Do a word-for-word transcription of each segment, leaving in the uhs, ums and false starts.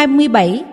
hai mươi bảy.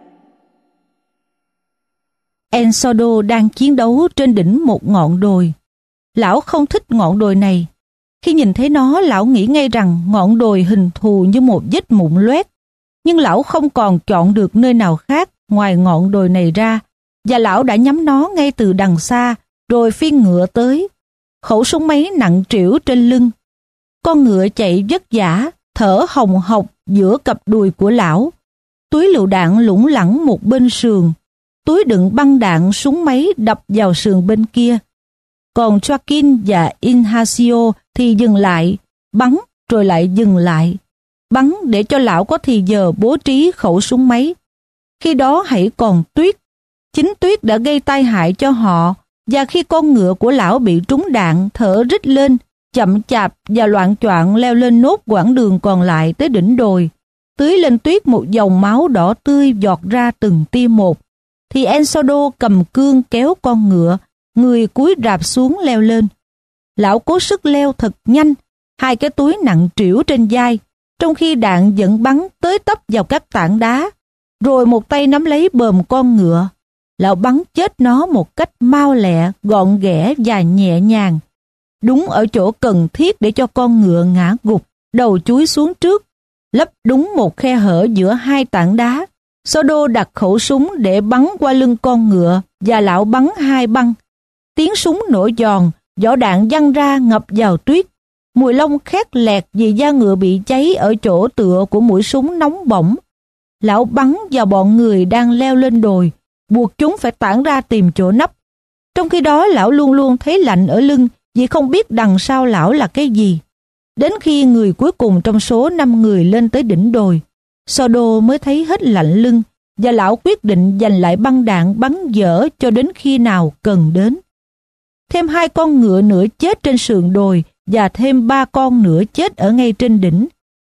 Ensodo đang chiến đấu trên đỉnh một ngọn đồi. Lão không thích ngọn đồi này. Khi nhìn thấy nó, lão nghĩ ngay rằng ngọn đồi hình thù như một vết mụn loét. Nhưng lão không còn chọn được nơi nào khác ngoài ngọn đồi này ra, và lão đã nhắm nó ngay từ đằng xa, rồi phi ngựa tới. Khẩu súng máy nặng trĩu trên lưng. Con ngựa chạy vất vả, thở hồng hộc giữa cặp đùi của lão. Túi lựu đạn lủng lẳng một bên sườn. Túi đựng băng đạn súng máy đập vào sườn bên kia. Còn Joaquin và Ignacio thì dừng lại, bắn rồi lại dừng lại. Bắn để cho lão có thì giờ bố trí khẩu súng máy. Khi đó hãy còn tuyết. Chính tuyết đã gây tai hại cho họ, và khi con ngựa của lão bị trúng đạn, thở rít lên, chậm chạp và loạng choạng leo lên nốt quãng đường còn lại tới đỉnh đồi, tưới lên tuyết một dòng máu đỏ tươi giọt ra từng tia một, thì Ensodo cầm cương kéo con ngựa, người cúi rạp xuống leo lên. Lão cố sức leo thật nhanh, hai cái túi nặng trĩu trên vai, trong khi đạn vẫn bắn tới tấp vào các tảng đá, rồi một tay nắm lấy bờm con ngựa. Lão bắn chết nó một cách mau lẹ, gọn ghẽ và nhẹ nhàng, đúng ở chỗ cần thiết để cho con ngựa ngã gục, đầu chúi xuống trước, lấp đúng một khe hở giữa hai tảng đá. Sodo đặt khẩu súng để bắn qua lưng con ngựa, và lão bắn hai băng. Tiếng súng nổ giòn, vỏ đạn văng ra ngập vào tuyết. Mùi lông khét lẹt vì da ngựa bị cháy ở chỗ tựa của mũi súng nóng bỏng. Lão bắn vào bọn người đang leo lên đồi, buộc chúng phải tản ra tìm chỗ nấp. Trong khi đó lão luôn luôn thấy lạnh ở lưng vì không biết đằng sau lão là cái gì. Đến khi người cuối cùng trong số năm người lên tới đỉnh đồi, Sodo mới thấy hết lạnh lưng, và lão quyết định dành lại băng đạn bắn dở cho đến khi nào cần đến. Thêm hai con ngựa nữa chết trên sườn đồi, và thêm ba con nữa chết ở ngay trên đỉnh.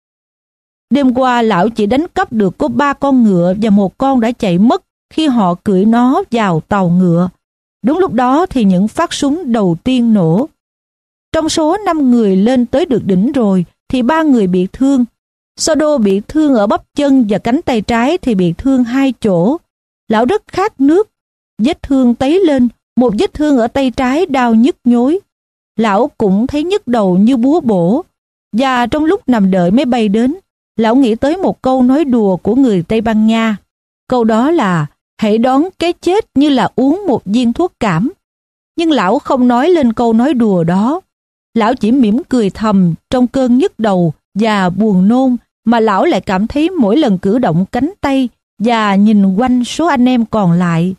Đêm qua lão chỉ đánh cắp được có ba con ngựa, và một con đã chạy mất khi họ cưỡi nó vào tàu ngựa. Đúng lúc đó thì những phát súng đầu tiên nổ. Trong số năm người lên tới được đỉnh rồi thì ba người bị thương. Sodo bị thương ở bắp chân, và cánh tay trái thì bị thương hai chỗ. Lão rất khát nước. Vết thương tấy lên, một vết thương ở tay trái đau nhức nhối. Lão cũng thấy nhức đầu như búa bổ. Và trong lúc nằm đợi máy bay đến, lão nghĩ tới một câu nói đùa của người Tây Ban Nha. Câu đó là: hãy đón cái chết như là uống một viên thuốc cảm. Nhưng lão không nói lên câu nói đùa đó. Lão chỉ mỉm cười thầm trong cơn nhức đầu và buồn nôn, mà lão lại cảm thấy mỗi lần cử động cánh tay và nhìn quanh số anh em còn lại.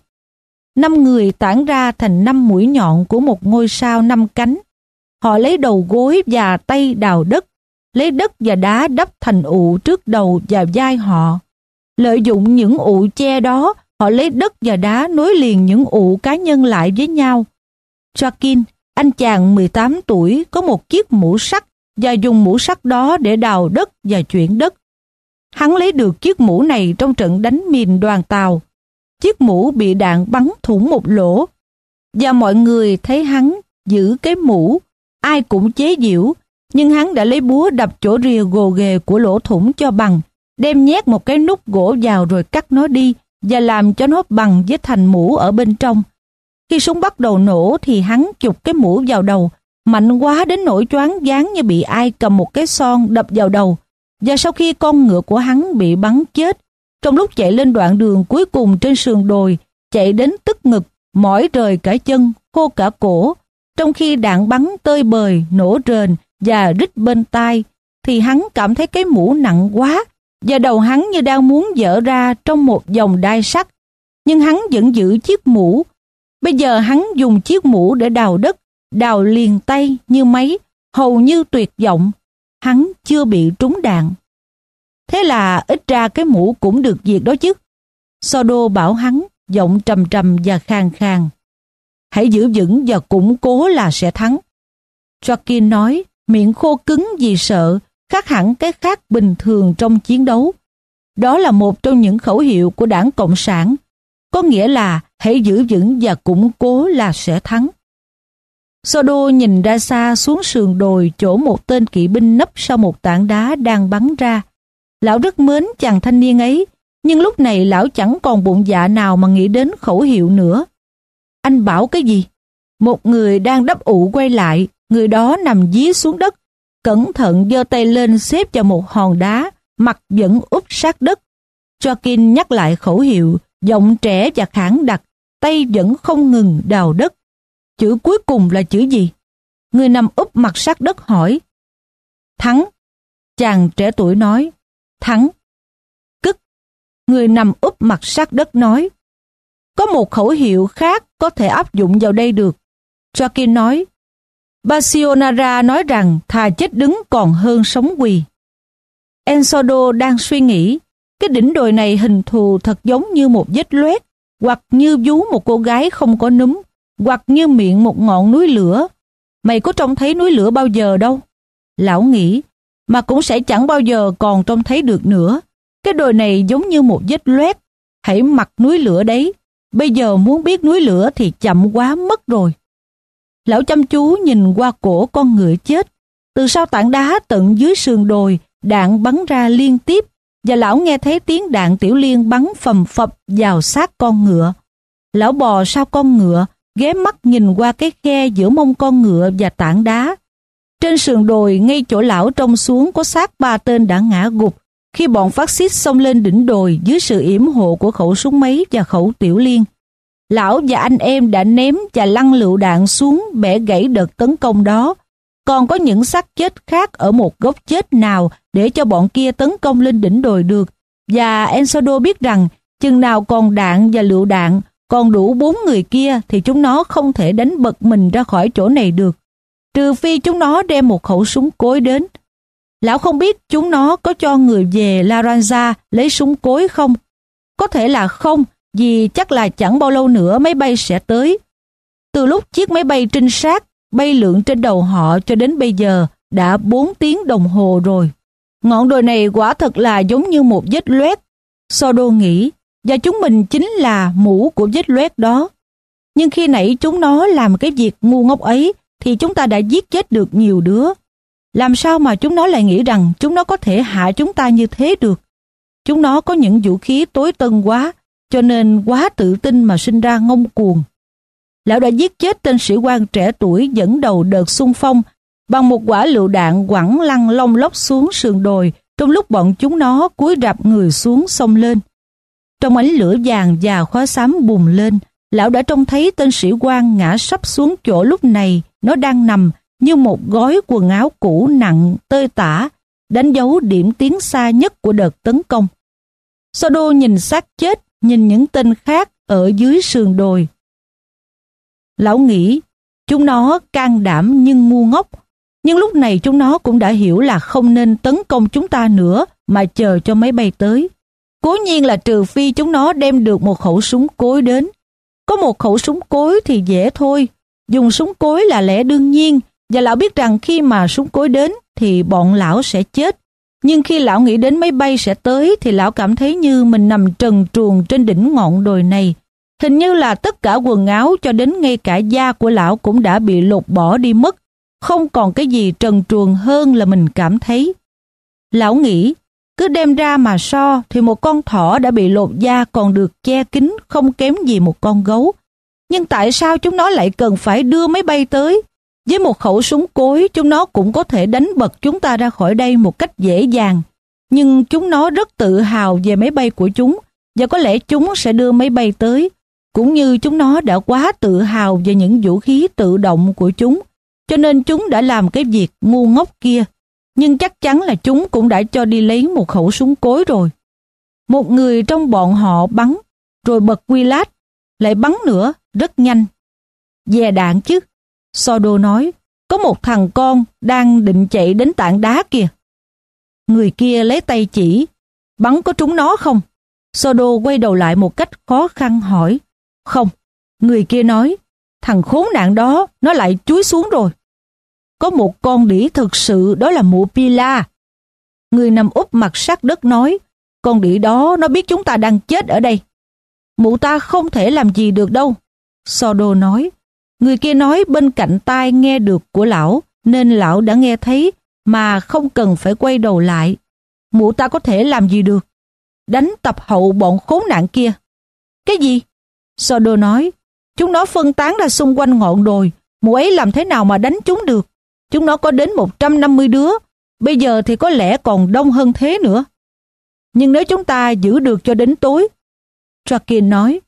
Năm người tản ra thành năm mũi nhọn của một ngôi sao năm cánh. Họ lấy đầu gối và tay đào đất, lấy đất và đá đắp thành ụ trước đầu và vai họ. Lợi dụng những ụ che đó, họ lấy đất và đá nối liền những ụ cá nhân lại với nhau. Joaquin, anh chàng mười tám tuổi, có một chiếc mũ sắt và dùng mũ sắt đó để đào đất và chuyển đất. Hắn lấy được chiếc mũ này trong trận đánh mìn đoàn tàu. Chiếc mũ bị đạn bắn thủng một lỗ, và mọi người thấy hắn giữ cái mũ. Ai cũng chế giễu, nhưng hắn đã lấy búa đập chỗ rìa gồ ghề của lỗ thủng cho bằng, đem nhét một cái nút gỗ vào rồi cắt nó đi và làm cho nó bằng với thành mũ ở bên trong. Khi súng bắt đầu nổ thì hắn chụp cái mũ vào đầu, mạnh quá đến nỗi choáng váng như bị ai cầm một cái son đập vào đầu. Và sau khi con ngựa của hắn bị bắn chết, trong lúc chạy lên đoạn đường cuối cùng trên sườn đồi, chạy đến tức ngực, mỏi rời cả chân, khô cả cổ, trong khi đạn bắn tơi bời, nổ rền và rít bên tai, thì hắn cảm thấy cái mũ nặng quá, và đầu hắn như đang muốn vỡ ra trong một vòng đai sắt. Nhưng hắn vẫn giữ chiếc mũ. Bây giờ hắn dùng chiếc mũ để đào đất, đào liền tay như máy, hầu như tuyệt vọng. Hắn chưa bị trúng đạn. Thế là ít ra cái mũ cũng được việc đó chứ. Sodo bảo hắn, giọng trầm trầm và khàn khàn: hãy giữ vững và củng cố là sẽ thắng. Joaquin nói, miệng khô cứng vì sợ, khác hẳn cái khác bình thường trong chiến đấu. Đó là một trong những khẩu hiệu của Đảng Cộng sản, có nghĩa là hãy giữ vững và củng cố là sẽ thắng. Sodo nhìn ra xa xuống sườn đồi chỗ một tên kỵ binh nấp sau một tảng đá đang bắn ra. Lão rất mến chàng thanh niên ấy, Nhưng lúc này lão chẳng còn bụng dạ nào mà nghĩ đến khẩu hiệu nữa. Anh bảo cái gì? Một người đang đắp ụ quay lại, người đó nằm dí xuống đất, cẩn thận giơ tay lên xếp vào một hòn đá, mặt vẫn úp sát đất. Joaquin nhắc lại khẩu hiệu, giọng trẻ và khản đặc, tay vẫn không ngừng đào đất. Chữ cuối cùng là chữ gì? Người nằm úp mặt sát đất hỏi. Thắng. Chàng trẻ tuổi nói. Thắng. Cất. Người nằm úp mặt sát đất nói. Có một khẩu hiệu khác có thể áp dụng vào đây được. Joaquin nói. Bassionara nói rằng thà chết đứng còn hơn sống quỳ. Ensodo đang suy nghĩ. Cái đỉnh đồi này hình thù thật giống như một vết loét, hoặc như vú một cô gái không có núm, hoặc như miệng một ngọn núi lửa. Mày có trông thấy núi lửa bao giờ đâu? Lão nghĩ, mà cũng sẽ chẳng bao giờ còn trông thấy được nữa. Cái đồi này giống như một vết loét, hãy mặc núi lửa đấy. Bây giờ muốn biết núi lửa thì chậm quá mất rồi. Lão chăm chú nhìn qua cổ con ngựa chết. Từ sau tảng đá tận dưới sườn đồi, đạn bắn ra liên tiếp, và lão nghe thấy tiếng đạn tiểu liên bắn phầm phập vào xác con ngựa. Lão bò sau con ngựa, ghé mắt nhìn qua cái khe giữa mông con ngựa và tảng đá. Trên sườn đồi ngay chỗ lão trông xuống có xác ba tên đã ngã gục khi bọn phát xít xông lên đỉnh đồi dưới sự yểm hộ của khẩu súng máy và khẩu tiểu liên. Lão và anh em đã ném và lăn lựu đạn xuống bẻ gãy đợt tấn công đó. Còn có những xác chết khác ở một góc chết nào để cho bọn kia tấn công lên đỉnh đồi được. Và Ensodo biết rằng chừng nào còn đạn và lựu đạn, còn đủ bốn người kia thì chúng nó không thể đánh bật mình ra khỏi chỗ này được. Trừ phi chúng nó đem một khẩu súng cối đến. Lão không biết chúng nó có cho người về Laranja lấy súng cối không. Có thể là không, vì chắc là chẳng bao lâu nữa máy bay sẽ tới. Từ lúc chiếc máy bay trinh sát bay lượn trên đầu họ cho đến bây giờ đã bốn tiếng đồng hồ rồi. Ngọn đồi này quả thật là giống như một vết loét. Sodo nghĩ, và chúng mình chính là mũ của vết loét đó. Nhưng khi nãy chúng nó làm cái việc ngu ngốc ấy thì chúng ta đã giết chết được nhiều đứa. Làm sao mà chúng nó lại nghĩ rằng chúng nó có thể hại chúng ta như thế được? Chúng nó có những vũ khí tối tân quá, cho nên quá tự tin mà sinh ra ngông cuồng. Lão đã giết chết tên sĩ quan trẻ tuổi dẫn đầu đợt xung phong bằng một quả lựu đạn quẳng lăn lông lốc xuống sườn đồi trong lúc bọn chúng nó cúi rạp người xuống xông lên. Trong ánh lửa vàng và khói xám bùng lên, lão đã trông thấy tên sĩ quan ngã sắp xuống chỗ lúc này nó đang nằm như một gói quần áo cũ nặng tơi tả, đánh dấu điểm tiến xa nhất của đợt tấn công. Sodo nhìn xác chết, nhìn những tên khác ở dưới sườn đồi. Lão nghĩ, chúng nó can đảm nhưng ngu ngốc, nhưng lúc này chúng nó cũng đã hiểu là không nên tấn công chúng ta nữa mà chờ cho máy bay tới. Cố nhiên là trừ phi chúng nó đem được một khẩu súng cối đến. Có một khẩu súng cối thì dễ thôi, dùng súng cối là lẽ đương nhiên, và lão biết rằng khi mà súng cối đến thì bọn lão sẽ chết. Nhưng khi lão nghĩ đến máy bay sẽ tới thì lão cảm thấy như mình nằm trần truồng trên đỉnh ngọn đồi này. Hình như là tất cả quần áo cho đến ngay cả da của lão cũng đã bị lột bỏ đi mất. Không còn cái gì trần truồng hơn là mình cảm thấy. Lão nghĩ, cứ đem ra mà so thì một con thỏ đã bị lột da còn được che kín không kém gì một con gấu. Nhưng tại sao chúng nó lại cần phải đưa máy bay tới? Với một khẩu súng cối, chúng nó cũng có thể đánh bật chúng ta ra khỏi đây một cách dễ dàng. Nhưng chúng nó rất tự hào về máy bay của chúng, và có lẽ chúng sẽ đưa máy bay tới, cũng như chúng nó đã quá tự hào về những vũ khí tự động của chúng, cho nên chúng đã làm cái việc ngu ngốc kia. Nhưng chắc chắn là chúng cũng đã cho đi lấy một khẩu súng cối rồi. Một người trong bọn họ bắn, rồi bật quy lát, lại bắn nữa, rất nhanh. Dè đạn chứ. Sodo nói, có một thằng con đang định chạy đến tảng đá kìa. Người kia lấy tay chỉ, bắn có trúng nó không? Sodo quay đầu lại một cách khó khăn hỏi. Không. Người kia nói, thằng khốn nạn đó, nó lại chúi xuống rồi. Có một con đĩ thực sự, đó là mụ Pila. Người nằm úp mặt sát đất nói, con đĩ đó nó biết chúng ta đang chết ở đây. Mụ ta không thể làm gì được đâu. Sodo nói. Người kia nói bên cạnh tai nghe được của lão, nên lão đã nghe thấy mà không cần phải quay đầu lại. Mụ ta có thể làm gì được? đánh tập hậu bọn khốn nạn kia. Cái gì? Sodô nói, chúng nó phân tán ra xung quanh ngọn đồi, mụ ấy làm thế nào mà đánh chúng được? Chúng nó có đến một trăm năm mươi đứa, bây giờ thì có lẽ còn đông hơn thế nữa. Nhưng nếu chúng ta giữ được cho đến tối, Trakin nói.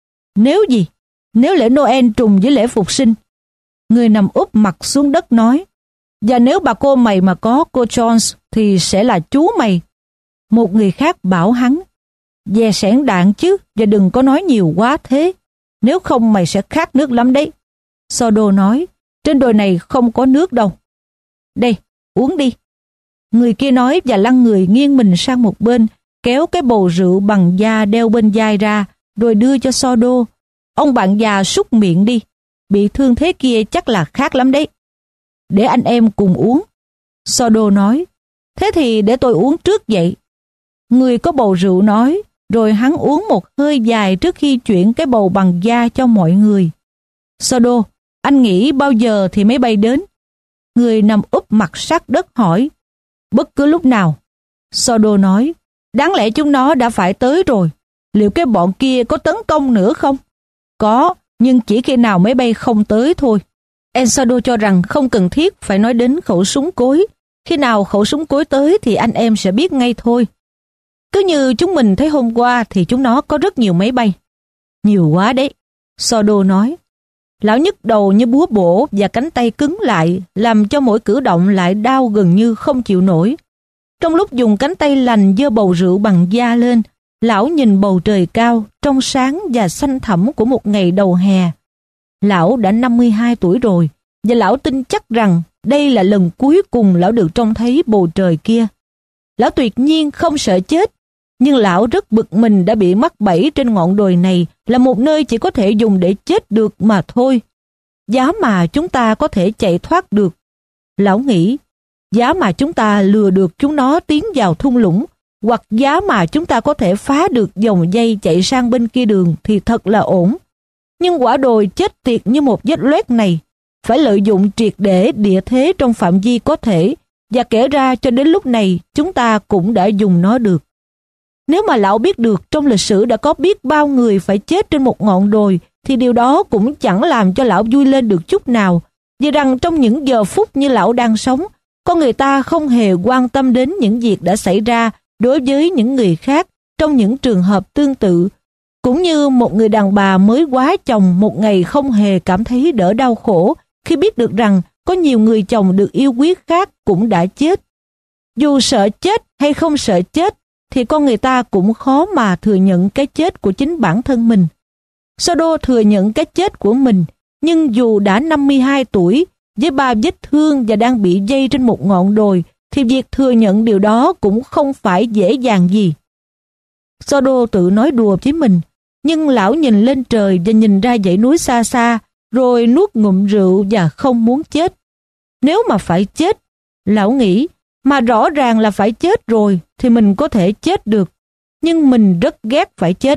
Nếu gì? Nếu lễ Noel trùng với lễ Phục sinh. Người nằm úp mặt xuống đất nói. Và nếu bà cô mày mà có cô Jones thì sẽ là chú mày. Một người khác bảo hắn. Dè sẻn đạn chứ, và đừng có nói nhiều quá thế. Nếu không mày sẽ khát nước lắm đấy. Sodô nói. Trên đồi này không có nước đâu. Đây, uống đi. Người kia nói và lăn người nghiêng mình sang một bên, kéo cái bầu rượu bằng da đeo bên vai ra, rồi đưa cho Sodô. Ông bạn già súc miệng đi. Bị thương thế kia chắc là khát lắm đấy. Để anh em cùng uống. Sodô nói. Thế thì để tôi uống trước vậy. Người có bầu rượu nói, rồi hắn uống một hơi dài trước khi chuyển cái bầu bằng da cho mọi người. Sodô, anh nghĩ bao giờ thì máy bay đến? Người nằm úp mặt sát đất hỏi. Bất cứ lúc nào. Sodô nói. Đáng lẽ chúng nó đã phải tới rồi. Liệu cái bọn kia có tấn công nữa không? Có, nhưng chỉ khi nào máy bay không tới thôi. Ensodo cho rằng không cần thiết phải nói đến khẩu súng cối. Khi nào khẩu súng cối tới thì anh em sẽ biết ngay thôi. Cứ như chúng mình thấy hôm qua thì chúng nó có rất nhiều máy bay. Nhiều quá đấy, Sodô nói. Lão nhức đầu như búa bổ và cánh tay cứng lại, làm cho mỗi cử động lại đau gần như không chịu nổi. Trong lúc dùng cánh tay lành giơ bầu rượu bằng da lên, lão nhìn bầu trời cao, trong sáng và xanh thẳm của một ngày đầu hè. Lão đã năm mươi hai tuổi rồi, và lão tin chắc rằng đây là lần cuối cùng lão được trông thấy bầu trời kia. Lão tuyệt nhiên không sợ chết, nhưng lão rất bực mình đã bị mắc bẫy trên ngọn đồi này là một nơi chỉ có thể dùng để chết được mà thôi. Giá mà chúng ta có thể chạy thoát được. Lão nghĩ, giá mà chúng ta lừa được chúng nó tiến vào thung lũng, hoặc giá mà chúng ta có thể phá được dòng dây chạy sang bên kia đường thì thật là ổn. Nhưng quả đồi chết tiệt như một vết loét này, phải lợi dụng triệt để địa thế trong phạm vi có thể, và kể ra cho đến lúc này chúng ta cũng đã dùng nó được. Nếu mà lão biết được trong lịch sử đã có biết bao người phải chết trên một ngọn đồi, thì điều đó cũng chẳng làm cho lão vui lên được chút nào, vì rằng trong những giờ phút như lão đang sống, con người ta không hề quan tâm đến những việc đã xảy ra đối với những người khác trong những trường hợp tương tự, cũng như một người đàn bà mới quá chồng một ngày không hề cảm thấy đỡ đau khổ khi biết được rằng có nhiều người chồng được yêu quý khác cũng đã chết. Dù sợ chết hay không sợ chết, thì con người ta cũng khó mà thừa nhận cái chết của chính bản thân mình. Sodô thừa nhận cái chết của mình, nhưng dù đã năm mươi hai tuổi, với ba vết thương và đang bị dây trên một ngọn đồi, thì việc thừa nhận điều đó cũng không phải dễ dàng gì. Sodô tự nói đùa với mình, nhưng lão nhìn lên trời và nhìn ra dãy núi xa xa, rồi nuốt ngụm rượu và không muốn chết. Nếu mà phải chết, lão nghĩ, mà rõ ràng là phải chết rồi thì mình có thể chết được, nhưng mình rất ghét phải chết.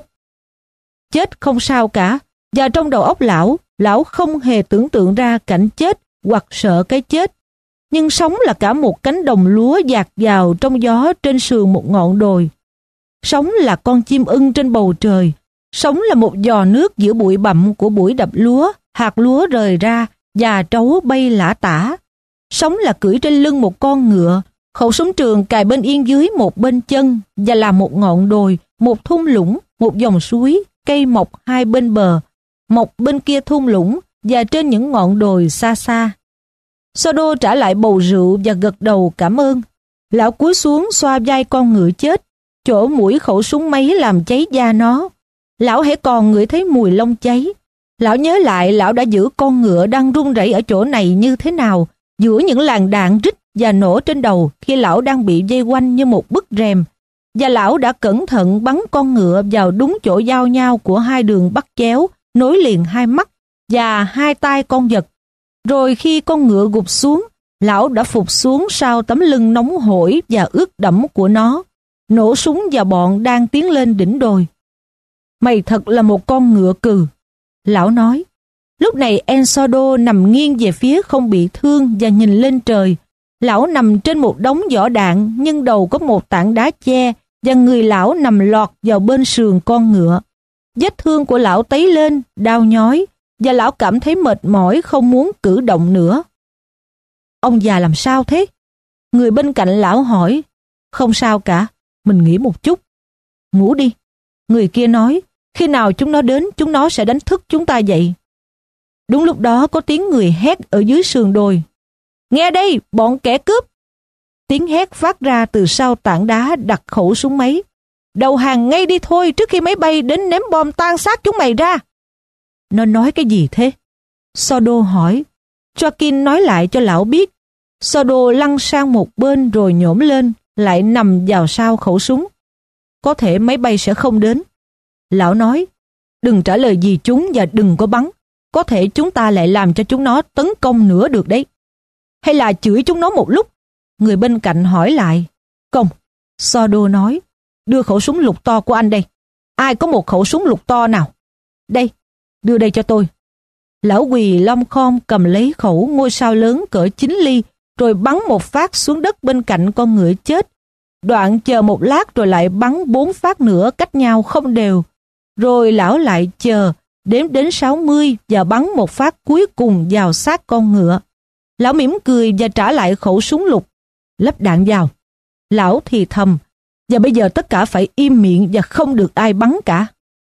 Chết không sao cả, và trong đầu óc lão, lão không hề tưởng tượng ra cảnh chết hoặc sợ cái chết. Nhưng sống là cả một cánh đồng lúa dạt vào trong gió trên sườn một ngọn đồi. Sống là con chim ưng trên bầu trời. Sống là một giò nước giữa bụi bặm của bụi đập lúa, hạt lúa rời ra và trấu bay lả tả. Sống là cưỡi trên lưng một con ngựa, khẩu súng trường cài bên yên dưới một bên chân, và là một ngọn đồi, một thung lũng, một dòng suối, cây mọc hai bên bờ, mọc bên kia thung lũng và trên những ngọn đồi xa xa. Sodô trả lại bầu rượu và gật đầu cảm ơn. Lão cúi xuống xoa vai con ngựa chết, chỗ mũi khẩu súng máy làm cháy da nó. Lão hãy còn ngửi thấy mùi lông cháy. Lão nhớ lại lão đã giữ con ngựa đang run rẩy ở chỗ này như thế nào, giữa những làn đạn rít và nổ trên đầu khi lão đang bị vây quanh như một bức rèm. Và lão đã cẩn thận bắn con ngựa vào đúng chỗ giao nhau của hai đường bắt chéo, nối liền hai mắt và hai tai con vật. Rồi khi con ngựa gục xuống, lão đã phục xuống sau tấm lưng nóng hổi và ướt đẫm của nó, nổ súng vào bọn đang tiến lên đỉnh đồi. Mày thật là một con ngựa cừ, lão nói. Lúc này Ensodo nằm nghiêng về phía không bị thương và nhìn lên trời. Lão nằm trên một đống vỏ đạn, nhưng đầu có một tảng đá che và người lão nằm lọt vào bên sườn con ngựa. Vết thương của lão tấy lên, đau nhói, và lão cảm thấy mệt mỏi không muốn cử động nữa. Ông già làm sao thế? Người bên cạnh lão hỏi. Không sao cả, mình nghỉ một chút. Ngủ đi. Người kia nói, khi nào chúng nó đến, chúng nó sẽ đánh thức chúng ta dậy. Đúng lúc đó có tiếng người hét ở dưới sườn đồi. Nghe đây, bọn kẻ cướp! Tiếng hét phát ra từ sau tảng đá đặt khẩu súng máy. Đầu hàng ngay đi thôi trước khi máy bay đến ném bom tan xác chúng mày ra. Nó nói cái gì thế? Sodô hỏi. Joaquin nói lại cho lão biết. Sodô lăn sang một bên rồi nhổm lên, lại nằm vào sau khẩu súng. Có thể máy bay sẽ không đến. Lão nói, đừng trả lời gì chúng và đừng có bắn. Có thể chúng ta lại làm cho chúng nó tấn công nữa được đấy. Hay là chửi chúng nó một lúc? Người bên cạnh hỏi lại. Không, Sodô nói, đưa khẩu súng lục to của anh đây. Ai có một khẩu súng lục to nào? Đây, đưa đây cho tôi. Lão quỳ lom khom cầm lấy khẩu ngôi sao lớn cỡ chín ly, rồi bắn một phát xuống đất bên cạnh con ngựa chết. Đoạn chờ một lát rồi lại bắn bốn phát nữa cách nhau không đều. Rồi lão lại chờ, đếm đến sáu mươi và bắn một phát cuối cùng vào xác con ngựa. Lão mỉm cười và trả lại khẩu súng lục. Lắp đạn vào. Lão thì thầm, và bây giờ tất cả phải im miệng và không được ai bắn cả.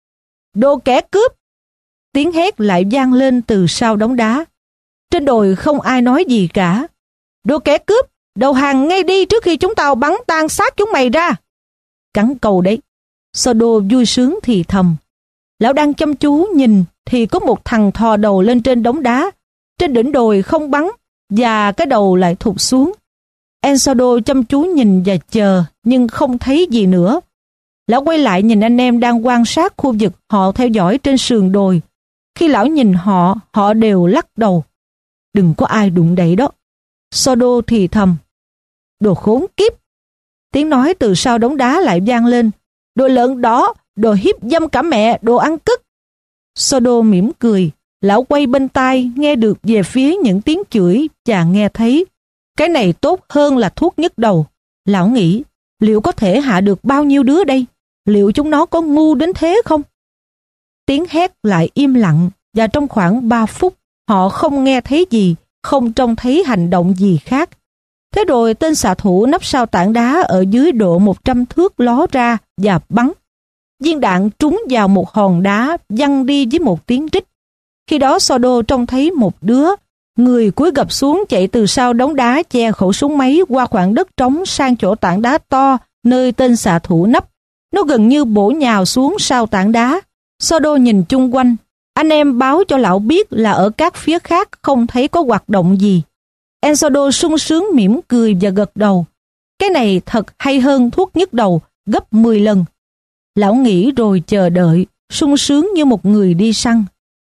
Đồ kẻ cướp! Tiếng hét lại vang lên từ sau đống đá. Trên đồi không ai nói gì cả. Đồ kẻ cướp! Đầu hàng ngay đi trước khi chúng tao bắn tan xác chúng mày ra. Cắn câu đấy. Sodô vui sướng thì thầm. Lão đang chăm chú nhìn thì có một thằng thò đầu lên trên đống đá. Trên đỉnh đồi không bắn và cái đầu lại thụt xuống. Ensodo chăm chú nhìn và chờ nhưng không thấy gì nữa. Lão quay lại nhìn anh em đang quan sát khu vực họ theo dõi trên sườn đồi. Khi lão nhìn họ, họ đều lắc đầu. Đừng có ai đụng đậy đó. Sodô thì thầm. Đồ khốn kiếp! Tiếng nói từ sau đống đá lại vang lên. Đồ lợn đỏ, đồ hiếp dâm cả mẹ, đồ ăn cất. Sodô mỉm cười. Lão quay bên tai nghe được về phía những tiếng chửi và nghe thấy. Cái này tốt hơn là thuốc nhức đầu. Lão nghĩ, liệu có thể hạ được bao nhiêu đứa đây? Liệu chúng nó có ngu đến thế không? Tiếng hét lại im lặng và trong khoảng ba phút họ không nghe thấy gì, không trông thấy hành động gì khác. Thế rồi tên xạ thủ nấp sau tảng đá ở dưới độ một trăm thước ló ra và bắn. Viên đạn trúng vào một hòn đá văng đi với một tiếng rít. Khi đó Sodô trông thấy một đứa, người cúi gập xuống chạy từ sau đống đá che khẩu súng máy qua khoảng đất trống sang chỗ tảng đá to nơi tên xạ thủ nấp. Nó gần như bổ nhào xuống sau tảng đá. Sodô nhìn chung quanh. Anh em báo cho lão biết là ở các phía khác không thấy có hoạt động gì. Ensodo sung sướng mỉm cười và gật đầu. Cái này thật hay hơn thuốc nhức đầu gấp mười lần. Lão nghĩ rồi chờ đợi, sung sướng như một người đi săn.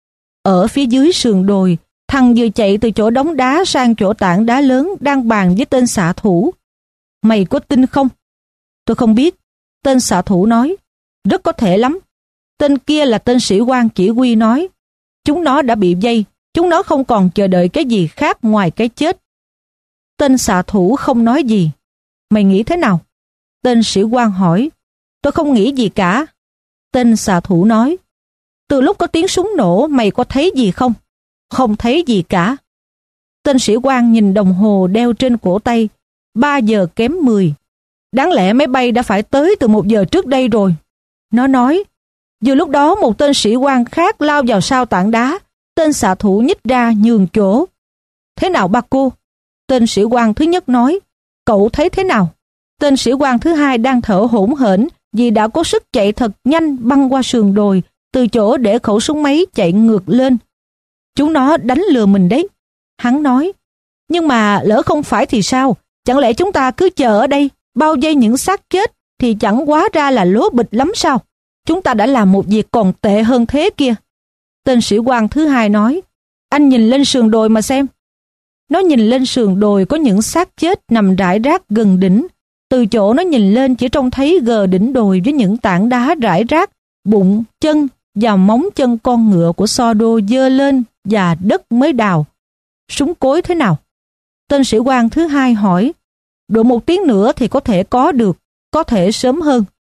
Ở phía dưới sườn đồi, thằng vừa chạy từ chỗ đống đá sang chỗ tảng đá lớn đang bàn với tên xạ thủ. Mày có tin không? Tôi không biết. Tên xạ thủ nói. Rất có thể lắm. Tên kia là tên sĩ quan chỉ huy nói. Chúng nó đã bị vây. Chúng nó không còn chờ đợi cái gì khác ngoài cái chết. Tên xạ thủ không nói gì. Mày nghĩ thế nào? Tên sĩ quan hỏi. Tôi không nghĩ gì cả. Tên xạ thủ nói. Từ lúc có tiếng súng nổ mày có thấy gì không? Không thấy gì cả. Tên sĩ quan nhìn đồng hồ đeo trên cổ tay. Ba giờ kém mười. Đáng lẽ máy bay đã phải tới từ một giờ trước đây rồi. Nó nói. Vừa lúc đó một tên sĩ quan khác lao vào sau tảng đá. Tên xạ thủ nhích ra nhường chỗ. Thế nào ba cô? Tên sĩ quan thứ nhất nói. Cậu thấy thế nào? Tên sĩ quan thứ hai đang thở hổn hển vì đã có sức chạy thật nhanh băng qua sườn đồi từ chỗ để khẩu súng máy chạy ngược lên. Chúng nó đánh lừa mình đấy. Hắn nói. Nhưng mà lỡ không phải thì sao? Chẳng lẽ chúng ta cứ chờ ở đây bao vây những xác chết thì chẳng quá ra là lố bịch lắm sao? Chúng ta đã làm một việc còn tệ hơn thế kia. Tên sĩ quan thứ hai nói. Anh nhìn lên sườn đồi mà xem. Nó nhìn lên sườn đồi có những xác chết nằm rải rác gần đỉnh. Từ chỗ nó nhìn lên chỉ trông thấy gờ đỉnh đồi với những tảng đá rải rác, bụng, chân và móng chân con ngựa của Sodô dơ lên và đất mới đào. Súng cối thế nào? Tên sĩ quan thứ hai hỏi. Độ một tiếng nữa thì có thể có được, có thể sớm hơn.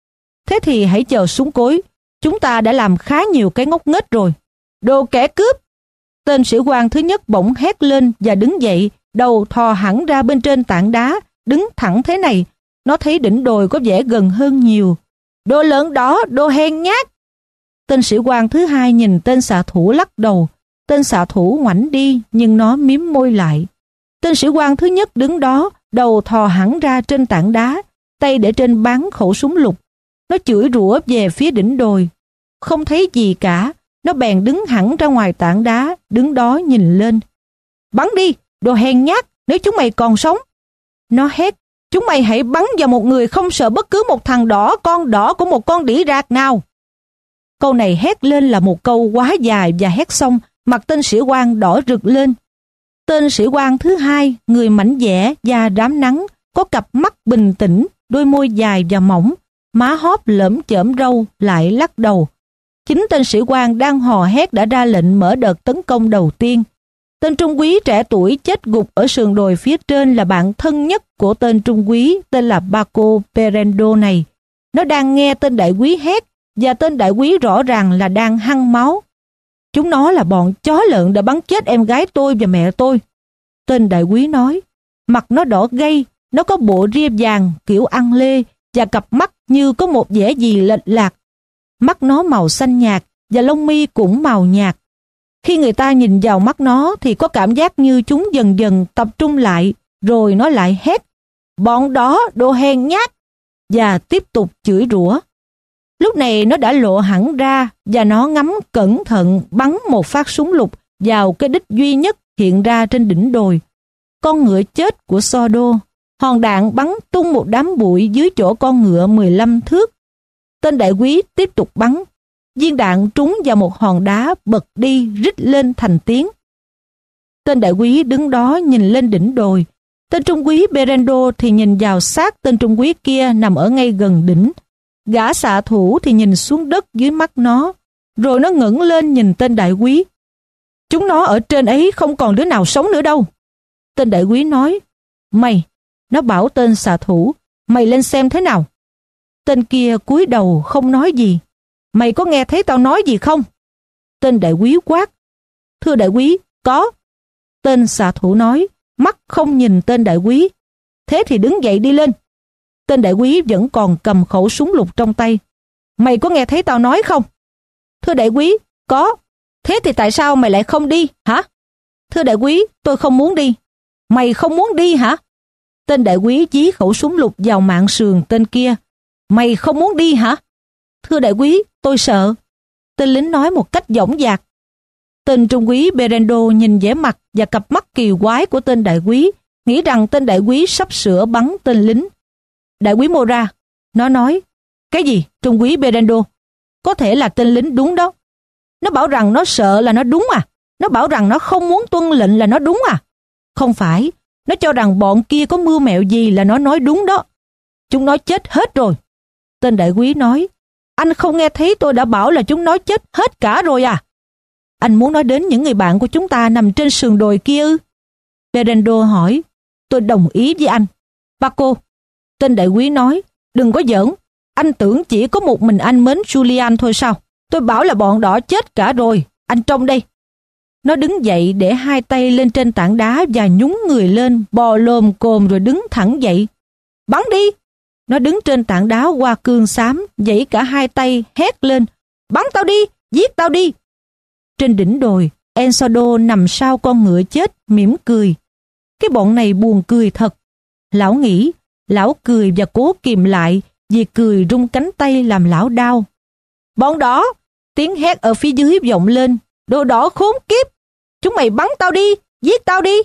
Thế thì hãy chờ súng cối. Chúng ta đã làm khá nhiều cái ngốc nghếch rồi. Đồ kẻ cướp! Tên sĩ quan thứ nhất bỗng hét lên và đứng dậy, đầu thò hẳn ra bên trên tảng đá, đứng thẳng thế này. Nó thấy đỉnh đồi có vẻ gần hơn nhiều. Đồ lợn đỏ, đồ hèn nhát! Tên sĩ quan thứ hai nhìn tên xạ thủ lắc đầu. Tên xạ thủ ngoảnh đi nhưng nó miếm môi lại. Tên sĩ quan thứ nhất đứng đó, đầu thò hẳn ra trên tảng đá, tay để trên bán khẩu súng lục. Nó chửi rủa về phía đỉnh đồi. Không thấy gì cả, nó bèn đứng hẳn ra ngoài tảng đá, đứng đó nhìn lên. Bắn đi, đồ hèn nhát, nếu chúng mày còn sống. Nó hét, chúng mày hãy bắn vào một người không sợ bất cứ một thằng đỏ con đỏ của một con đĩ rạc nào. Câu này hét lên là một câu quá dài và hét xong, mặt tên sĩ quan đỏ rực lên. Tên sĩ quan thứ hai, người mảnh dẻ, da rám nắng, có cặp mắt bình tĩnh, đôi môi dài và mỏng, má hóp lởm chởm râu, lại lắc đầu. Chính tên sĩ quan đang hò hét đã ra lệnh mở đợt tấn công đầu tiên. Tên trung úy trẻ tuổi chết gục ở sườn đồi phía trên là bạn thân nhất của tên trung úy tên là Paco Perendo này. Nó đang nghe tên đại úy hét và tên đại úy rõ ràng là đang hăng máu. Chúng nó là bọn chó lợn đã bắn chết em gái tôi và mẹ tôi. Tên đại úy nói, mặt nó đỏ gay, nó có bộ ria vàng kiểu ăn lê và cặp mắt như có một vẻ gì lệch lạc. Mắt nó màu xanh nhạt và lông mi cũng màu nhạt. Khi người ta nhìn vào mắt nó thì có cảm giác như chúng dần dần tập trung lại, rồi nó lại hét, bọn đó đồ hèn nhát, và tiếp tục chửi rủa. Lúc này nó đã lộ hẳn ra và nó ngắm cẩn thận bắn một phát súng lục vào cái đích duy nhất hiện ra trên đỉnh đồi. Con ngựa chết của Sordo. Hòn đạn bắn tung một đám bụi dưới chỗ con ngựa mười lăm thước. Tên đại úy tiếp tục bắn. Viên đạn trúng vào một hòn đá bật đi rít lên thành tiếng. Tên đại úy đứng đó nhìn lên đỉnh đồi. Tên trung úy Berendo thì nhìn vào xác tên trung úy kia nằm ở ngay gần đỉnh. Gã xạ thủ thì nhìn xuống đất dưới mắt nó. Rồi nó ngẩng lên nhìn tên đại úy. Chúng nó ở trên ấy không còn đứa nào sống nữa đâu. Tên đại úy nói, mày, nó bảo tên xạ thủ, mày lên xem thế nào. Tên kia cúi đầu không nói gì. Mày có nghe thấy tao nói gì không? Tên đại úy quát. Thưa đại úy, có. Tên xạ thủ nói, mắt không nhìn tên đại úy. Thế thì đứng dậy đi lên. Tên đại úy vẫn còn cầm khẩu súng lục trong tay. Mày có nghe thấy tao nói không? Thưa đại úy, có. Thế thì tại sao mày lại không đi, hả? Thưa đại úy, tôi không muốn đi. Mày không muốn đi hả? Tên đại úy dí khẩu súng lục vào mạn sườn tên kia. Mày không muốn đi hả? Thưa đại úy, tôi sợ. Tên lính nói một cách dõng dạc. Tên trung úy Berendo nhìn vẻ mặt và cặp mắt kỳ quái của tên đại úy, nghĩ rằng tên đại úy sắp sửa bắn tên lính. Đại úy Mora, nó nói, cái gì, trung úy Berendo? Có thể là tên lính đúng đó. Nó bảo rằng nó sợ là nó đúng à? Nó bảo rằng nó không muốn tuân lệnh là nó đúng à? Không phải, nó cho rằng bọn kia có mưu mẹo gì là nó nói đúng đó. Chúng nó chết hết rồi. Tên đại úy nói, anh không nghe thấy tôi đã bảo là chúng nó chết hết cả rồi à? Anh muốn nói đến những người bạn của chúng ta nằm trên sườn đồi kia ư? Berendo hỏi, tôi đồng ý với anh. Paco, tên đại úy nói, đừng có giỡn. Anh tưởng chỉ có một mình anh mến Julian thôi sao? Tôi bảo là bọn đỏ chết cả rồi. Anh trông đây. Nó đứng dậy để hai tay lên trên tảng đá và nhúng người lên, bò lồm cồm rồi đứng thẳng dậy. Bắn đi! Nó đứng trên tảng đá hoa cương xám, giãy cả hai tay, hét lên. Bắn tao đi! Giết tao đi! Trên đỉnh đồi, Ensodo nằm sau con ngựa chết, mỉm cười. Cái bọn này buồn cười thật. Lão nghĩ, lão cười và cố kìm lại, vì cười rung cánh tay làm lão đau. Bọn đỏ! Tiếng hét ở phía dưới vọng lên. Đồ đỏ khốn kiếp! Chúng mày bắn tao đi! Giết tao đi!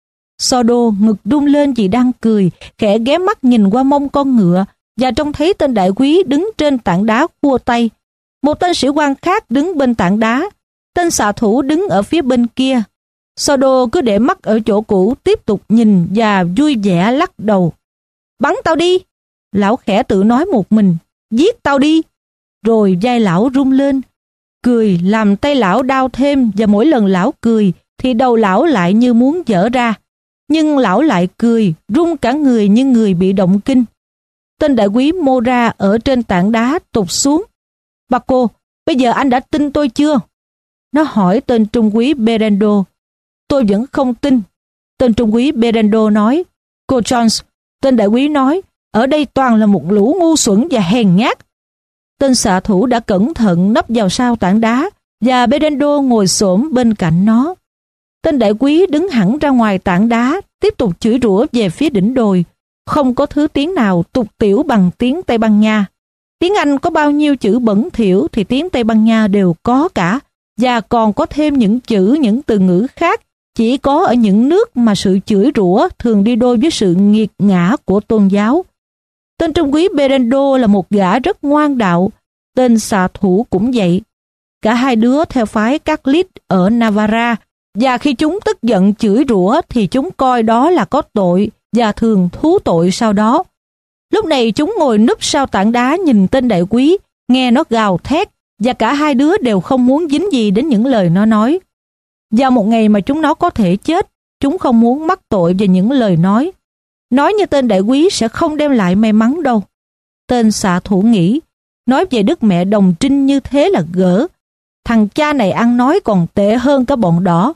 Sordo ngực rung lên vì đang cười, khẽ ghé mắt nhìn qua mông con ngựa và trông thấy tên đại úy đứng trên tảng đá khua tay. Một tên sĩ quan khác đứng bên tảng đá. Tên xạ thủ đứng ở phía bên kia. Sordo cứ để mắt ở chỗ cũ, tiếp tục nhìn và vui vẻ lắc đầu. Bắn tao đi! Lão khẽ tự nói một mình. Giết tao đi! Rồi vai lão rung lên. Cười làm tay lão đau thêm và mỗi lần lão cười thì đầu lão lại như muốn vỡ ra. Nhưng lão lại cười, rung cả người như người bị động kinh. Tên đại quý Mora ở trên tảng đá tụt xuống. Baco, bây giờ anh đã tin tôi chưa? Nó hỏi tên trung quý Berendo. Tôi vẫn không tin. Tên trung quý Berendo nói. Cô Jones, tên đại quý nói, ở đây toàn là một lũ ngu xuẩn và hèn nhát. Tên xạ thủ đã cẩn thận nấp vào sau tảng đá và Berendo ngồi xổm bên cạnh nó. Tên đại quý đứng hẳn ra ngoài tảng đá, tiếp tục chửi rủa về phía đỉnh đồi. Không có thứ tiếng nào tục tiểu bằng tiếng Tây Ban Nha. Tiếng Anh có bao nhiêu chữ bẩn thỉu thì tiếng Tây Ban Nha đều có cả, và còn có thêm những chữ, những từ ngữ khác chỉ có ở những nước mà sự chửi rủa thường đi đôi với sự nghiệt ngã của tôn giáo. Tên trung quý Berendo là một gã rất ngoan đạo, tên xạ thủ cũng vậy. Cả hai đứa theo phái Catholic ở Navarra, và khi chúng tức giận chửi rủa thì chúng coi đó là có tội và thường thú tội sau đó. Lúc này chúng ngồi núp sau tảng đá nhìn tên đại quý, nghe nó gào thét, và cả hai đứa đều không muốn dính gì đến những lời nó nói. Vào một ngày mà chúng nó có thể chết, chúng không muốn mắc tội về những lời nói. Nói như tên đại quý sẽ không đem lại may mắn đâu. Tên xạ thủ nghĩ, nói về Đức Mẹ Đồng Trinh như thế là gỡ. Thằng cha này ăn nói còn tệ hơn cả bọn đỏ.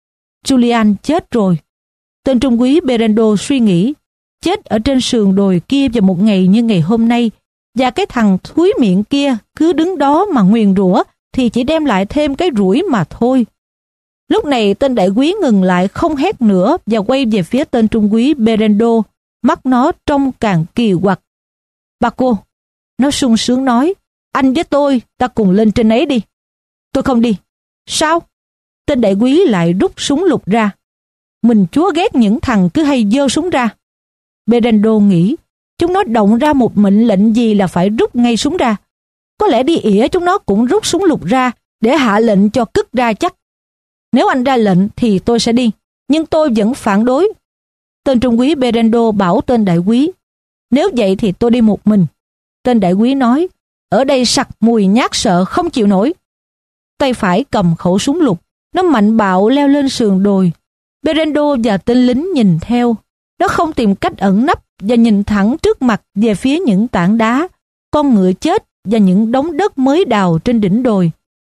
Julian chết rồi. Tên trung quý Berendo suy nghĩ, chết ở trên sườn đồi kia vào một ngày như ngày hôm nay, và cái thằng thúi miệng kia cứ đứng đó mà nguyền rủa thì chỉ đem lại thêm cái rủi mà thôi. Lúc này tên đại quý ngừng lại không hét nữa và quay về phía tên trung quý Berendo, mắt nó trông càng kỳ quặc. Baco, nó sung sướng nói, anh với tôi, ta cùng lên trên ấy đi. Tôi không đi. Sao? Tên đại quý lại rút súng lục ra. Mình chúa ghét những thằng cứ hay giơ súng ra. Berendo nghĩ, chúng nó động ra một mệnh lệnh gì là phải rút ngay súng ra. Có lẽ đi ỉa chúng nó cũng rút súng lục ra để hạ lệnh cho cất ra chắc. Nếu anh ra lệnh thì tôi sẽ đi, nhưng tôi vẫn phản đối. Tên trung quý Berendo bảo tên đại quý, nếu vậy thì tôi đi một mình. Tên đại quý nói, ở đây sặc mùi nhát sợ không chịu nổi. Tay phải cầm khẩu súng lục, nó mạnh bạo leo lên sườn đồi. Berendo và tên lính nhìn theo. Nó không tìm cách ẩn nấp và nhìn thẳng trước mặt về phía những tảng đá, con ngựa chết và những đống đất mới đào trên đỉnh đồi.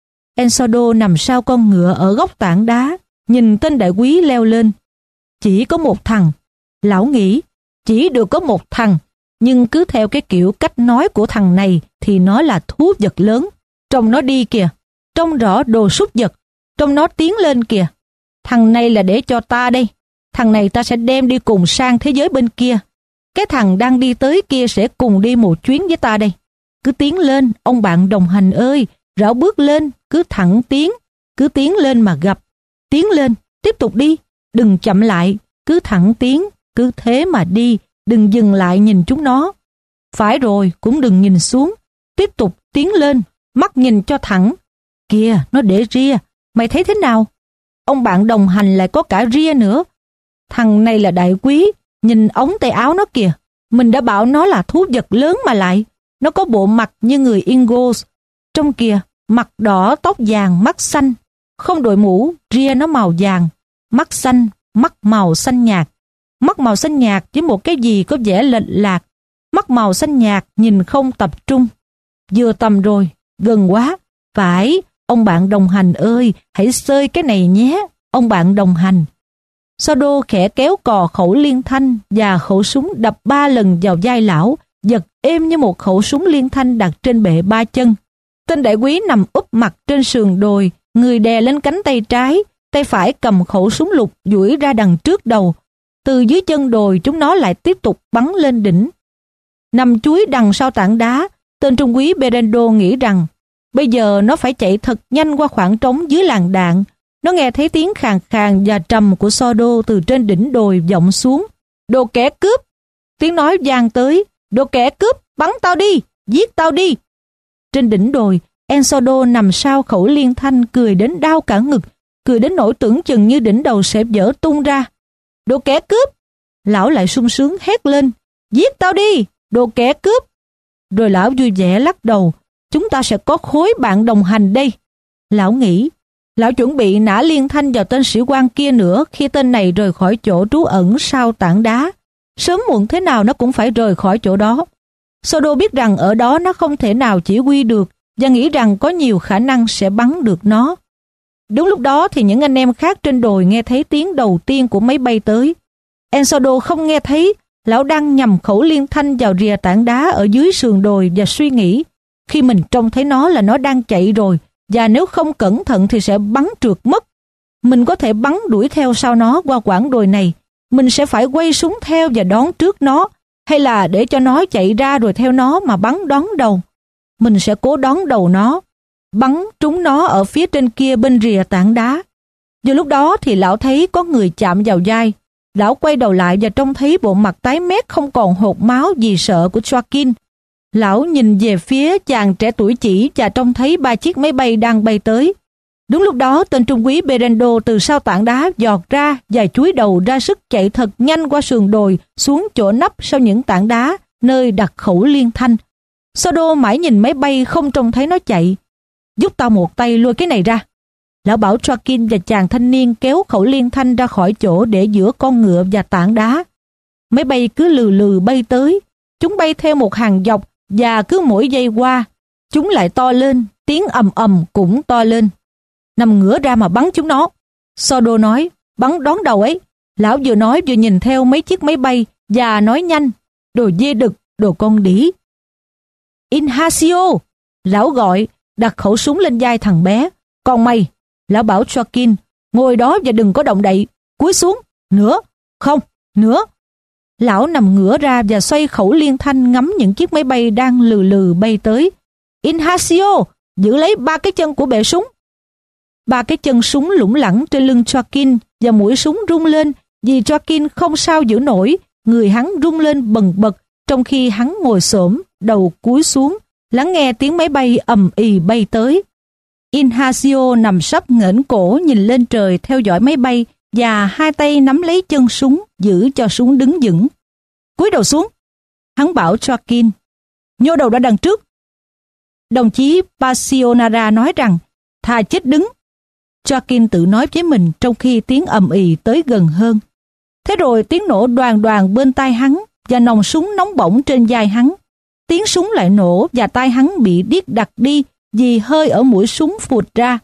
Ensodo nằm sau con ngựa ở góc tảng đá, nhìn tên đại quý leo lên. Chỉ có một thằng. Lão nghĩ, chỉ được có một thằng, nhưng cứ theo cái kiểu cách nói của thằng này thì nó là thú vật lớn. Trông nó đi kìa, trông rõ đồ súc vật, trông nó tiến lên kìa. Thằng này là để cho ta đây. Thằng này ta sẽ đem đi cùng sang thế giới bên kia. Cái thằng đang đi tới kia sẽ cùng đi một chuyến với ta đây. Cứ tiến lên, ông bạn đồng hành ơi, rảo bước lên, cứ thẳng tiến, cứ tiến lên mà gặp. Tiến lên, tiếp tục đi, đừng chậm lại, cứ thẳng tiến, cứ thế mà đi, đừng dừng lại nhìn chúng nó. Phải rồi, cũng đừng nhìn xuống, tiếp tục tiến lên, mắt nhìn cho thẳng. Kìa, nó để ria, mày thấy thế nào? Ông bạn đồng hành lại có cả ria nữa. Thằng này là đại quý, nhìn ống tay áo nó kìa. Mình đã bảo nó là thú vật lớn mà lại. Nó có bộ mặt như người Ingos. Trong kìa, mặt đỏ, tóc vàng, mắt xanh. Không đội mũ, ria nó màu vàng. Mắt xanh, mắt màu xanh nhạt. Mắt màu xanh nhạt với một cái gì có vẻ lệch lạc. Mắt màu xanh nhạt nhìn không tập trung. Vừa tầm rồi, gần quá. Phải, ông bạn đồng hành ơi, hãy xơi cái này nhé, ông bạn đồng hành. Sodo khẽ kéo cò khẩu liên thanh và khẩu súng đập ba lần vào vai lão, giật êm như một khẩu súng liên thanh đặt trên bệ ba chân. Tên đại quý nằm úp mặt trên sườn đồi, người đè lên cánh tay trái, tay phải cầm khẩu súng lục duỗi ra đằng trước đầu. Từ dưới chân đồi chúng nó lại tiếp tục bắn lên đỉnh. Nằm chuối đằng sau tảng đá, tên trung quý Berendo nghĩ rằng bây giờ nó phải chạy thật nhanh qua khoảng trống dưới làn đạn. Nó nghe thấy tiếng khàn khàn và trầm của Sodo từ trên đỉnh đồi vọng xuống. Đồ kẻ cướp! Tiếng nói vang tới. Đồ kẻ cướp! Bắn tao đi! Giết tao đi! Trên đỉnh đồi, Ensodo nằm sau khẩu liên thanh cười đến đau cả ngực, cười đến nỗi tưởng chừng như đỉnh đầu sẽ vỡ tung ra. Đồ kẻ cướp! Lão lại sung sướng hét lên. Giết tao đi! Đồ kẻ cướp! Rồi lão vui vẻ lắc đầu. Chúng ta sẽ có khối bạn đồng hành đây. Lão nghĩ. Lão chuẩn bị nã liên thanh vào tên sĩ quan kia nữa khi tên này rời khỏi chỗ trú ẩn sau tảng đá. Sớm muộn thế nào nó cũng phải rời khỏi chỗ đó. Sodo biết rằng ở đó nó không thể nào chỉ huy được và nghĩ rằng có nhiều khả năng sẽ bắn được nó. Đúng lúc đó thì những anh em khác trên đồi nghe thấy tiếng đầu tiên của máy bay tới. Ensodo không nghe thấy, lão đang nhằm khẩu liên thanh vào rìa tảng đá ở dưới sườn đồi và suy nghĩ, khi mình trông thấy nó là nó đang chạy rồi, và nếu không cẩn thận thì sẽ bắn trượt mất. Mình có thể bắn đuổi theo sau nó qua quãng đồi này, mình sẽ phải quay súng theo và đón trước nó, hay là để cho nó chạy ra rồi theo nó mà bắn đón đầu. Mình sẽ cố đón đầu nó, bắn trúng nó ở phía trên kia bên rìa tảng đá. Vừa lúc đó thì lão thấy có người chạm vào vai. Lão quay đầu lại và trông thấy bộ mặt tái mét không còn hột máu vì sợ của Joaquin. Lão nhìn về phía chàng trẻ tuổi chỉ và trông thấy ba chiếc máy bay đang bay tới. Đúng lúc đó, tên trung úy Berendo từ sau tảng đá giọt ra và chúi đầu ra sức chạy thật nhanh qua sườn đồi xuống chỗ nấp sau những tảng đá nơi đặt khẩu liên thanh. Sodo mãi nhìn máy bay không trông thấy nó chạy. Giúp tao một tay lôi cái này ra. Lão bảo Joaquin và chàng thanh niên kéo khẩu liên thanh ra khỏi chỗ để giữa con ngựa và tảng đá. Máy bay cứ lừ lừ bay tới. Chúng bay theo một hàng dọc và cứ mỗi giây qua, chúng lại to lên, tiếng ầm ầm cũng to lên. Nằm ngửa ra mà bắn chúng nó. Sodo nói, bắn đón đầu ấy. Lão vừa nói vừa nhìn theo mấy chiếc máy bay và nói nhanh, đồ dê đực, đồ con đĩ. Ignacio! Lão gọi, đặt khẩu súng lên vai thằng bé. Còn mày, lão bảo Joaquin, ngồi đó và đừng có động đậy. Cúi xuống, nữa, không, nữa. Lão nằm ngửa ra và xoay khẩu liên thanh ngắm những chiếc máy bay đang lừ lừ bay tới. Ignacio, giữ lấy ba cái chân của bệ súng. Ba cái chân súng lủng lẳng trên lưng Joaquin và mũi súng rung lên vì Joaquin không sao giữ nổi, người hắn rung lên bần bật trong khi hắn ngồi xổm, đầu cúi xuống, lắng nghe tiếng máy bay ầm ì bay tới. Ignacio nằm sấp nghển cổ nhìn lên trời theo dõi máy bay và hai tay nắm lấy chân súng giữ cho súng đứng vững. Cúi đầu xuống, hắn bảo Joaquin, nhô đầu ra đằng trước. Đồng chí Passionara nói rằng, thà chết đứng. Joaquin tự nói với mình trong khi tiếng ầm ì tới gần hơn. Thế rồi tiếng nổ đoàn đoàn bên tai hắn và nòng súng nóng bỏng trên vai hắn. Tiếng súng lại nổ và tai hắn bị điếc đặc đi vì hơi ở mũi súng phụt ra.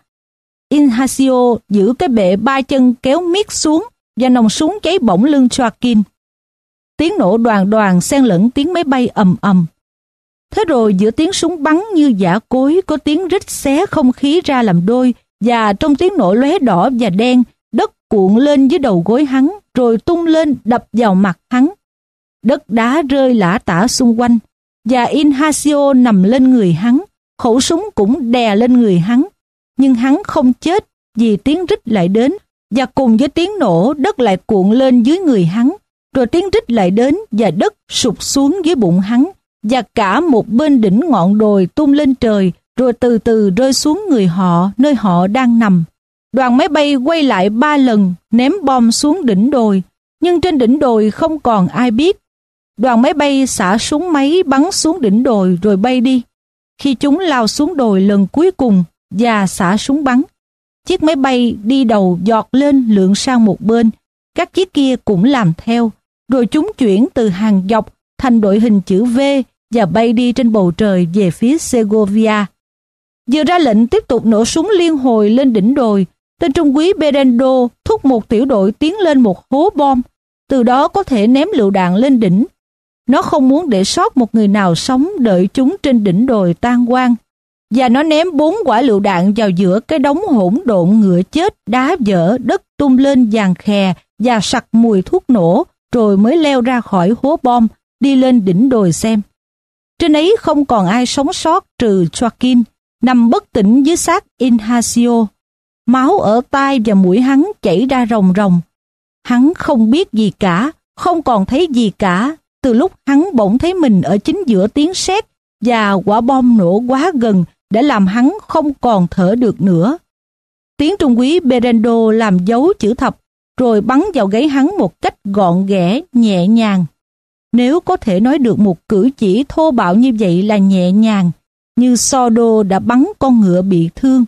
Ignacio giữ cái bệ ba chân kéo miết xuống và nòng súng cháy bỏng lưng Joaquin. Tiếng nổ đoàn đoàn xen lẫn tiếng máy bay ầm ầm. Thế rồi giữa tiếng súng bắn như giã cối có tiếng rít xé không khí ra làm đôi, và trong tiếng nổ lóe đỏ và đen, đất cuộn lên dưới đầu gối hắn rồi tung lên đập vào mặt hắn. Đất đá rơi lả tả xung quanh và Ignacio nằm lên người hắn, khẩu súng cũng đè lên người hắn, nhưng hắn không chết vì tiếng rít lại đến, và cùng với tiếng nổ đất lại cuộn lên dưới người hắn, rồi tiếng rít lại đến và đất sụp xuống dưới bụng hắn, và cả một bên đỉnh ngọn đồi tung lên trời rồi từ từ rơi xuống người họ nơi họ đang nằm. Đoàn máy bay quay lại ba lần ném bom xuống đỉnh đồi, nhưng trên đỉnh đồi không còn ai biết. Đoàn máy bay xả súng máy bắn xuống đỉnh đồi rồi bay đi. Khi chúng lao xuống đồi lần cuối cùng và xả súng bắn, chiếc máy bay đi đầu giọt lên lượn sang một bên, các chiếc kia cũng làm theo, rồi chúng chuyển từ hàng dọc thành đội hình chữ V và bay đi trên bầu trời về phía Segovia. Vừa ra lệnh tiếp tục nổ súng liên hồi lên đỉnh đồi, tên trung úy Berendo thúc một tiểu đội tiến lên một hố bom, từ đó có thể ném lựu đạn lên đỉnh. Nó không muốn để sót một người nào sống đợi chúng trên đỉnh đồi tan hoang, và nó ném bốn quả lựu đạn vào giữa cái đống hỗn độn ngựa chết, đá vỡ, đất tung lên vàng khè và sặc mùi thuốc nổ, rồi mới leo ra khỏi hố bom, đi lên đỉnh đồi xem. Trên ấy không còn ai sống sót trừ Joaquin, nằm bất tỉnh dưới xác Ignacio. Máu ở tai và mũi hắn chảy ra ròng ròng. Hắn không biết gì cả, không còn thấy gì cả, từ lúc hắn bỗng thấy mình ở chính giữa tiếng sét và quả bom nổ quá gần để làm hắn không còn thở được nữa. Tiếng trung úy Berendo làm dấu chữ thập, rồi bắn vào gáy hắn một cách gọn ghẽ, nhẹ nhàng. Nếu có thể nói được một cử chỉ thô bạo như vậy là nhẹ nhàng, như Sodo đã bắn con ngựa bị thương.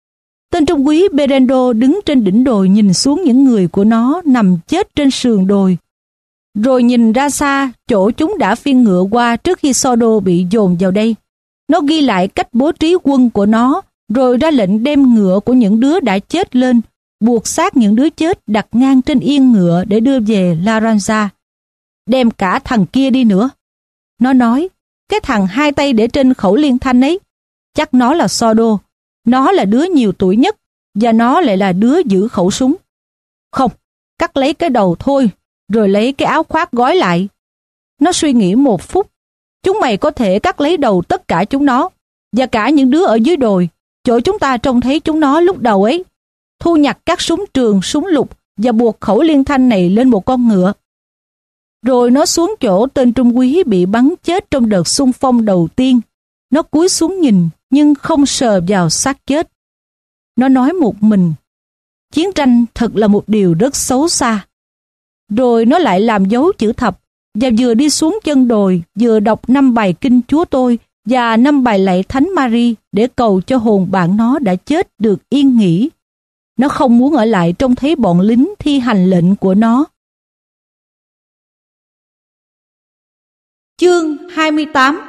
Tên trung úy Berendo đứng trên đỉnh đồi nhìn xuống những người của nó nằm chết trên sườn đồi. rồi nhìn ra xa chỗ chúng đã phiên ngựa qua trước khi Sordo bị dồn vào đây. Nó ghi lại cách bố trí quân của nó, rồi ra lệnh đem ngựa của những đứa đã chết lên, buộc xác những đứa chết đặt ngang trên yên ngựa để đưa về Laranja. Đem cả thằng kia đi nữa. Nó nói, cái thằng hai tay để trên khẩu liên thanh ấy, chắc nó là Sordo. Nó là đứa nhiều tuổi nhất, và nó lại là đứa giữ khẩu súng. Không, cắt lấy cái đầu thôi, rồi lấy cái áo khoác gói lại. Nó suy nghĩ một phút. Chúng mày có thể cắt lấy đầu tất cả chúng nó, và cả những đứa ở dưới đồi, chỗ chúng ta trông thấy chúng nó lúc đầu ấy. Thu nhặt các súng trường, súng lục và buộc khẩu liên thanh này lên một con ngựa. Rồi nó xuống chỗ tên trung úy bị bắn chết trong đợt xung phong đầu tiên. Nó cúi xuống nhìn, nhưng không sờ vào xác chết. Nó nói một mình, chiến tranh thật là một điều rất xấu xa. Rồi nó lại làm dấu chữ thập, và vừa đi xuống chân đồi, vừa đọc năm bài kinh Chúa Tôi và năm bài lạy Thánh Mary để cầu cho hồn bạn nó đã chết được yên nghỉ. Nó không muốn ở lại trông thấy bọn lính thi hành lệnh của nó. Chương hai mươi tám.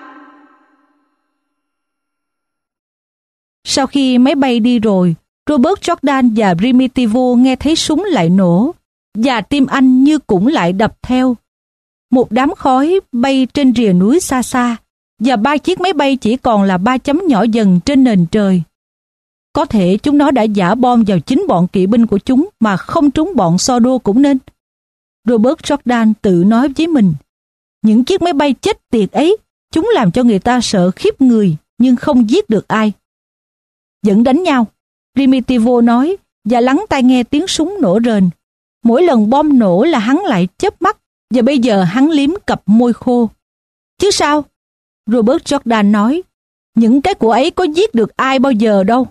Sau khi máy bay đi rồi, Robert Jordan và Primitivo nghe thấy súng lại nổ, và tim anh như cũng lại đập theo. Một đám khói bay trên rìa núi xa xa, và ba chiếc máy bay chỉ còn là ba chấm nhỏ dần trên nền trời. Có thể chúng nó đã giã bom vào chính bọn kỵ binh của chúng mà không trúng bọn Sordo cũng nên. Robert Jordan tự nói với mình, những chiếc máy bay chết tiệt ấy, chúng làm cho người ta sợ khiếp người nhưng không giết được ai. Vẫn đánh nhau, Primitivo nói, và lắng tai nghe tiếng súng nổ rền. Mỗi lần bom nổ là hắn lại chớp mắt, và bây giờ hắn liếm cặp môi khô. Chứ sao? Robert Jordan nói, những cái của ấy có giết được ai bao giờ đâu.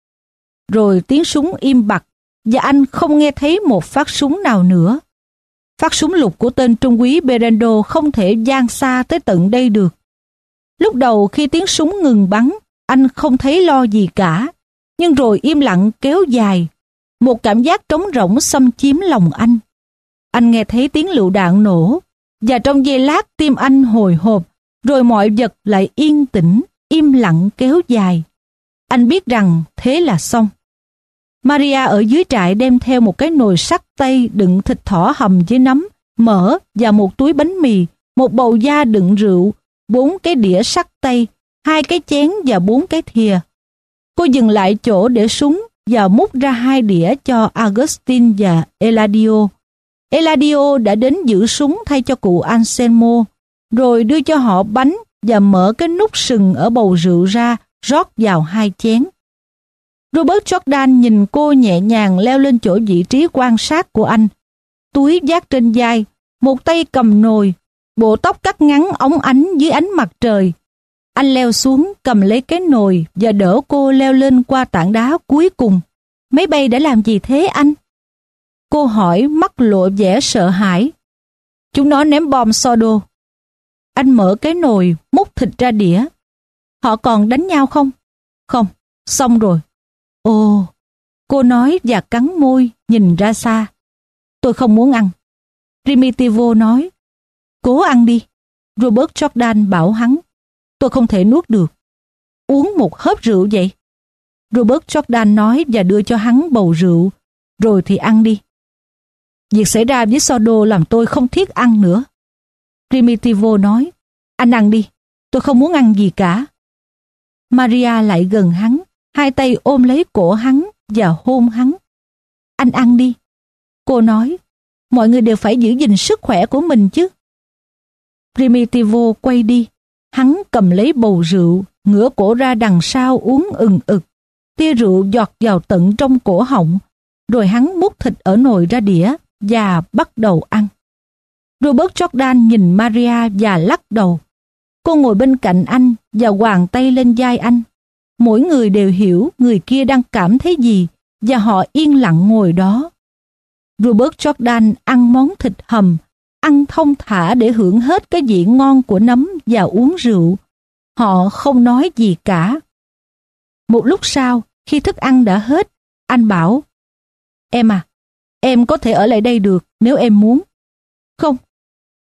Rồi tiếng súng im bặt, và anh không nghe thấy một phát súng nào nữa. Phát súng lục của tên trung úy Berendo không thể vang xa tới tận đây được. Lúc đầu khi tiếng súng ngừng bắn, anh không thấy lo gì cả, nhưng rồi im lặng kéo dài. Một cảm giác trống rỗng xâm chiếm lòng anh. Anh nghe thấy tiếng lựu đạn nổ, và trong giây lát tim anh hồi hộp, rồi mọi vật lại yên tĩnh, im lặng kéo dài. Anh biết rằng thế là xong. Maria ở dưới trại đem theo một cái nồi sắt tây đựng thịt thỏ hầm với nấm, mỡ và một túi bánh mì, một bầu da đựng rượu, bốn cái đĩa sắt tây, hai cái chén và bốn cái thìa. Cô dừng lại chỗ để súng và múc ra hai đĩa cho Agustin và Eladio. Eladio đã đến giữ súng thay cho cụ Anselmo, rồi đưa cho họ bánh và mở cái nút sừng ở bầu rượu ra, rót vào hai chén. Robert Jordan nhìn cô nhẹ nhàng leo lên chỗ vị trí quan sát của anh. Túi vác trên vai, một tay cầm nồi, bộ tóc cắt ngắn óng ánh dưới ánh mặt trời. Anh leo xuống cầm lấy cái nồi và đỡ cô leo lên qua tảng đá cuối cùng. Máy bay đã làm gì thế anh? Cô hỏi mắt lộ vẻ sợ hãi. Chúng nó ném bom Sordo. Anh mở cái nồi, múc thịt ra đĩa. Họ còn đánh nhau không? Không, xong rồi. Ồ, cô nói và cắn môi, nhìn ra xa. Tôi không muốn ăn. Primitivo nói, cố ăn đi. Robert Jordan bảo hắn, tôi không thể nuốt được. Uống một hớp rượu vậy. Robert Jordan nói và đưa cho hắn bầu rượu, rồi thì ăn đi. Việc xảy ra với Sordo làm tôi không thiết ăn nữa. Primitivo nói, anh ăn đi, tôi không muốn ăn gì cả. Maria lại gần hắn, hai tay ôm lấy cổ hắn và hôn hắn. Anh ăn đi. Cô nói, mọi người đều phải giữ gìn sức khỏe của mình chứ. Primitivo quay đi, hắn cầm lấy bầu rượu, ngửa cổ ra đằng sau uống ừng ực. Tia rượu giọt vào tận trong cổ họng, rồi hắn múc thịt ở nồi ra đĩa và bắt đầu ăn. Robert Jordan nhìn Maria và lắc đầu. Cô ngồi bên cạnh anh và choàng tay lên vai anh. Mỗi người đều hiểu người kia đang cảm thấy gì, và họ yên lặng ngồi đó. Robert Jordan ăn món thịt hầm, ăn thong thả để hưởng hết cái vị ngon của nấm và uống rượu. Họ không nói gì cả. Một lúc sau, khi thức ăn đã hết, anh bảo, em à, em có thể ở lại đây được nếu em muốn. Không,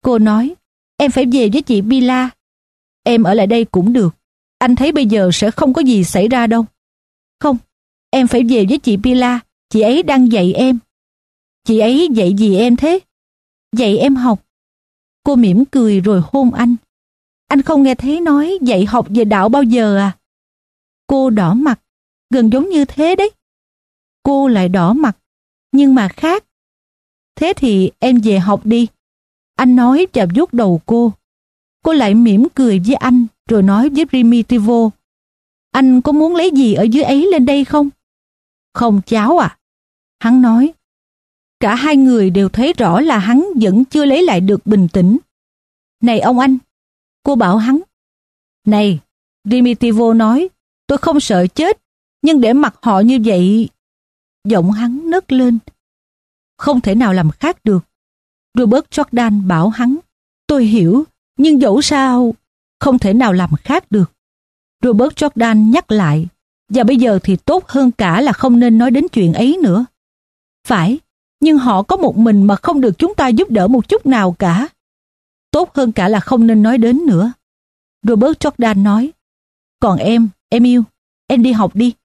Cô nói, em phải về với chị Bila. Em ở lại đây cũng được. Anh thấy bây giờ sẽ không có gì xảy ra đâu. Không, em phải về với chị Bila. Chị ấy đang dạy em. Chị ấy dạy gì em thế? Dạy em học. Cô mỉm cười rồi hôn anh. Anh không nghe thấy nói dạy học về đạo bao giờ à? Cô đỏ mặt, gần giống như thế đấy. Cô lại đỏ mặt, nhưng mà khác. Thế thì em về học đi. Anh nói và vuốt đầu cô. Cô lại mỉm cười với anh rồi nói với Primitivo, anh có muốn lấy gì ở dưới ấy lên đây không? Không cháu à. Hắn nói. Cả hai người đều thấy rõ là hắn vẫn chưa lấy lại được bình tĩnh. Này ông anh, cô bảo hắn. Này, Primitivo nói, tôi không sợ chết, nhưng để mặc họ như vậy... Giọng hắn nấc lên. Không thể nào làm khác được. Robert Jordan bảo hắn, tôi hiểu, nhưng dẫu sao, không thể nào làm khác được. Robert Jordan nhắc lại, và bây giờ thì tốt hơn cả là không nên nói đến chuyện ấy nữa. Phải, nhưng họ có một mình mà không được chúng ta giúp đỡ một chút nào cả. Tốt hơn cả là không nên nói đến nữa. Robert Jordan nói, còn em, em yêu, em đi học đi.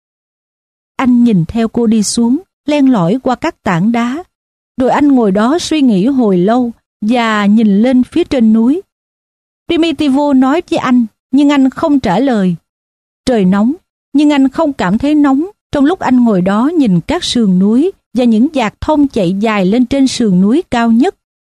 Anh nhìn theo cô đi xuống, len lỏi qua các tảng đá. Rồi anh ngồi đó suy nghĩ hồi lâu và nhìn lên phía trên núi. Primitivo nói với anh, nhưng anh không trả lời. Trời nóng, nhưng anh không cảm thấy nóng trong lúc anh ngồi đó nhìn các sườn núi và những dạt thông chạy dài lên trên sườn núi cao nhất.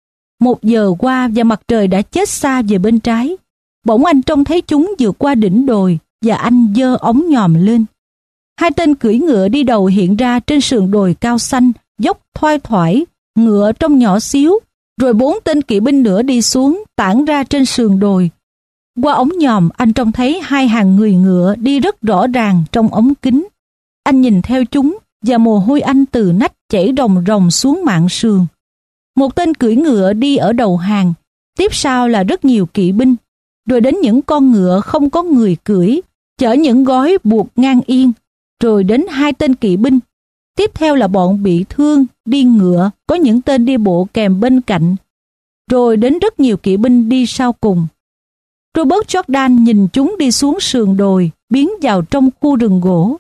Một giờ qua và mặt trời đã chết xa về bên trái. Bỗng anh trông thấy chúng vượt qua đỉnh đồi và anh giơ ống nhòm lên. Hai tên cưỡi ngựa đi đầu hiện ra trên sườn đồi cao xanh, dốc thoai thoải, ngựa trông nhỏ xíu, rồi bốn tên kỵ binh nữa đi xuống, tản ra trên sườn đồi. Qua ống nhòm anh trông thấy hai hàng người ngựa đi rất rõ ràng trong ống kính. Anh nhìn theo chúng và mồ hôi anh từ nách chảy ròng ròng xuống mạn sườn. Một tên cưỡi ngựa đi ở đầu hàng, tiếp sau là rất nhiều kỵ binh, rồi đến những con ngựa không có người cưỡi, chở những gói buộc ngang yên, rồi đến hai tên kỵ binh. Tiếp theo là bọn bị thương, đi ngựa, có những tên đi bộ kèm bên cạnh, rồi đến rất nhiều kỵ binh đi sau cùng. Robert Jordan nhìn chúng đi xuống sườn đồi, biến vào trong khu rừng gỗ.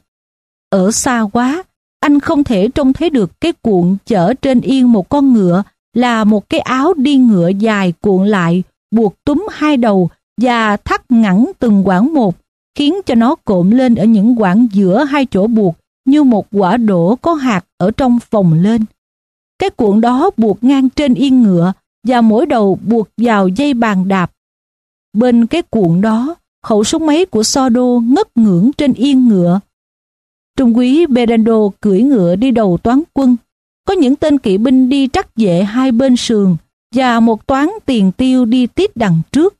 Ở xa quá, anh không thể trông thấy được cái cuộn chở trên yên một con ngựa là một cái áo đi ngựa dài cuộn lại, buộc túm hai đầu và thắt ngắn từng quãng một, khiến cho nó cộm lên ở những quãng giữa hai chỗ buộc như một quả đỗ có hạt ở trong phồng lên. Cái cuộn đó buộc ngang trên yên ngựa và mỗi đầu buộc vào dây bàn đạp. Bên cái cuộn đó, khẩu súng máy của Sordo ngất ngưỡng trên yên ngựa. Trung úy Berando cưỡi ngựa đi đầu toán quân. Có những tên kỵ binh đi trắc vệ hai bên sườn và một toán tiền tiêu đi tít đằng trước.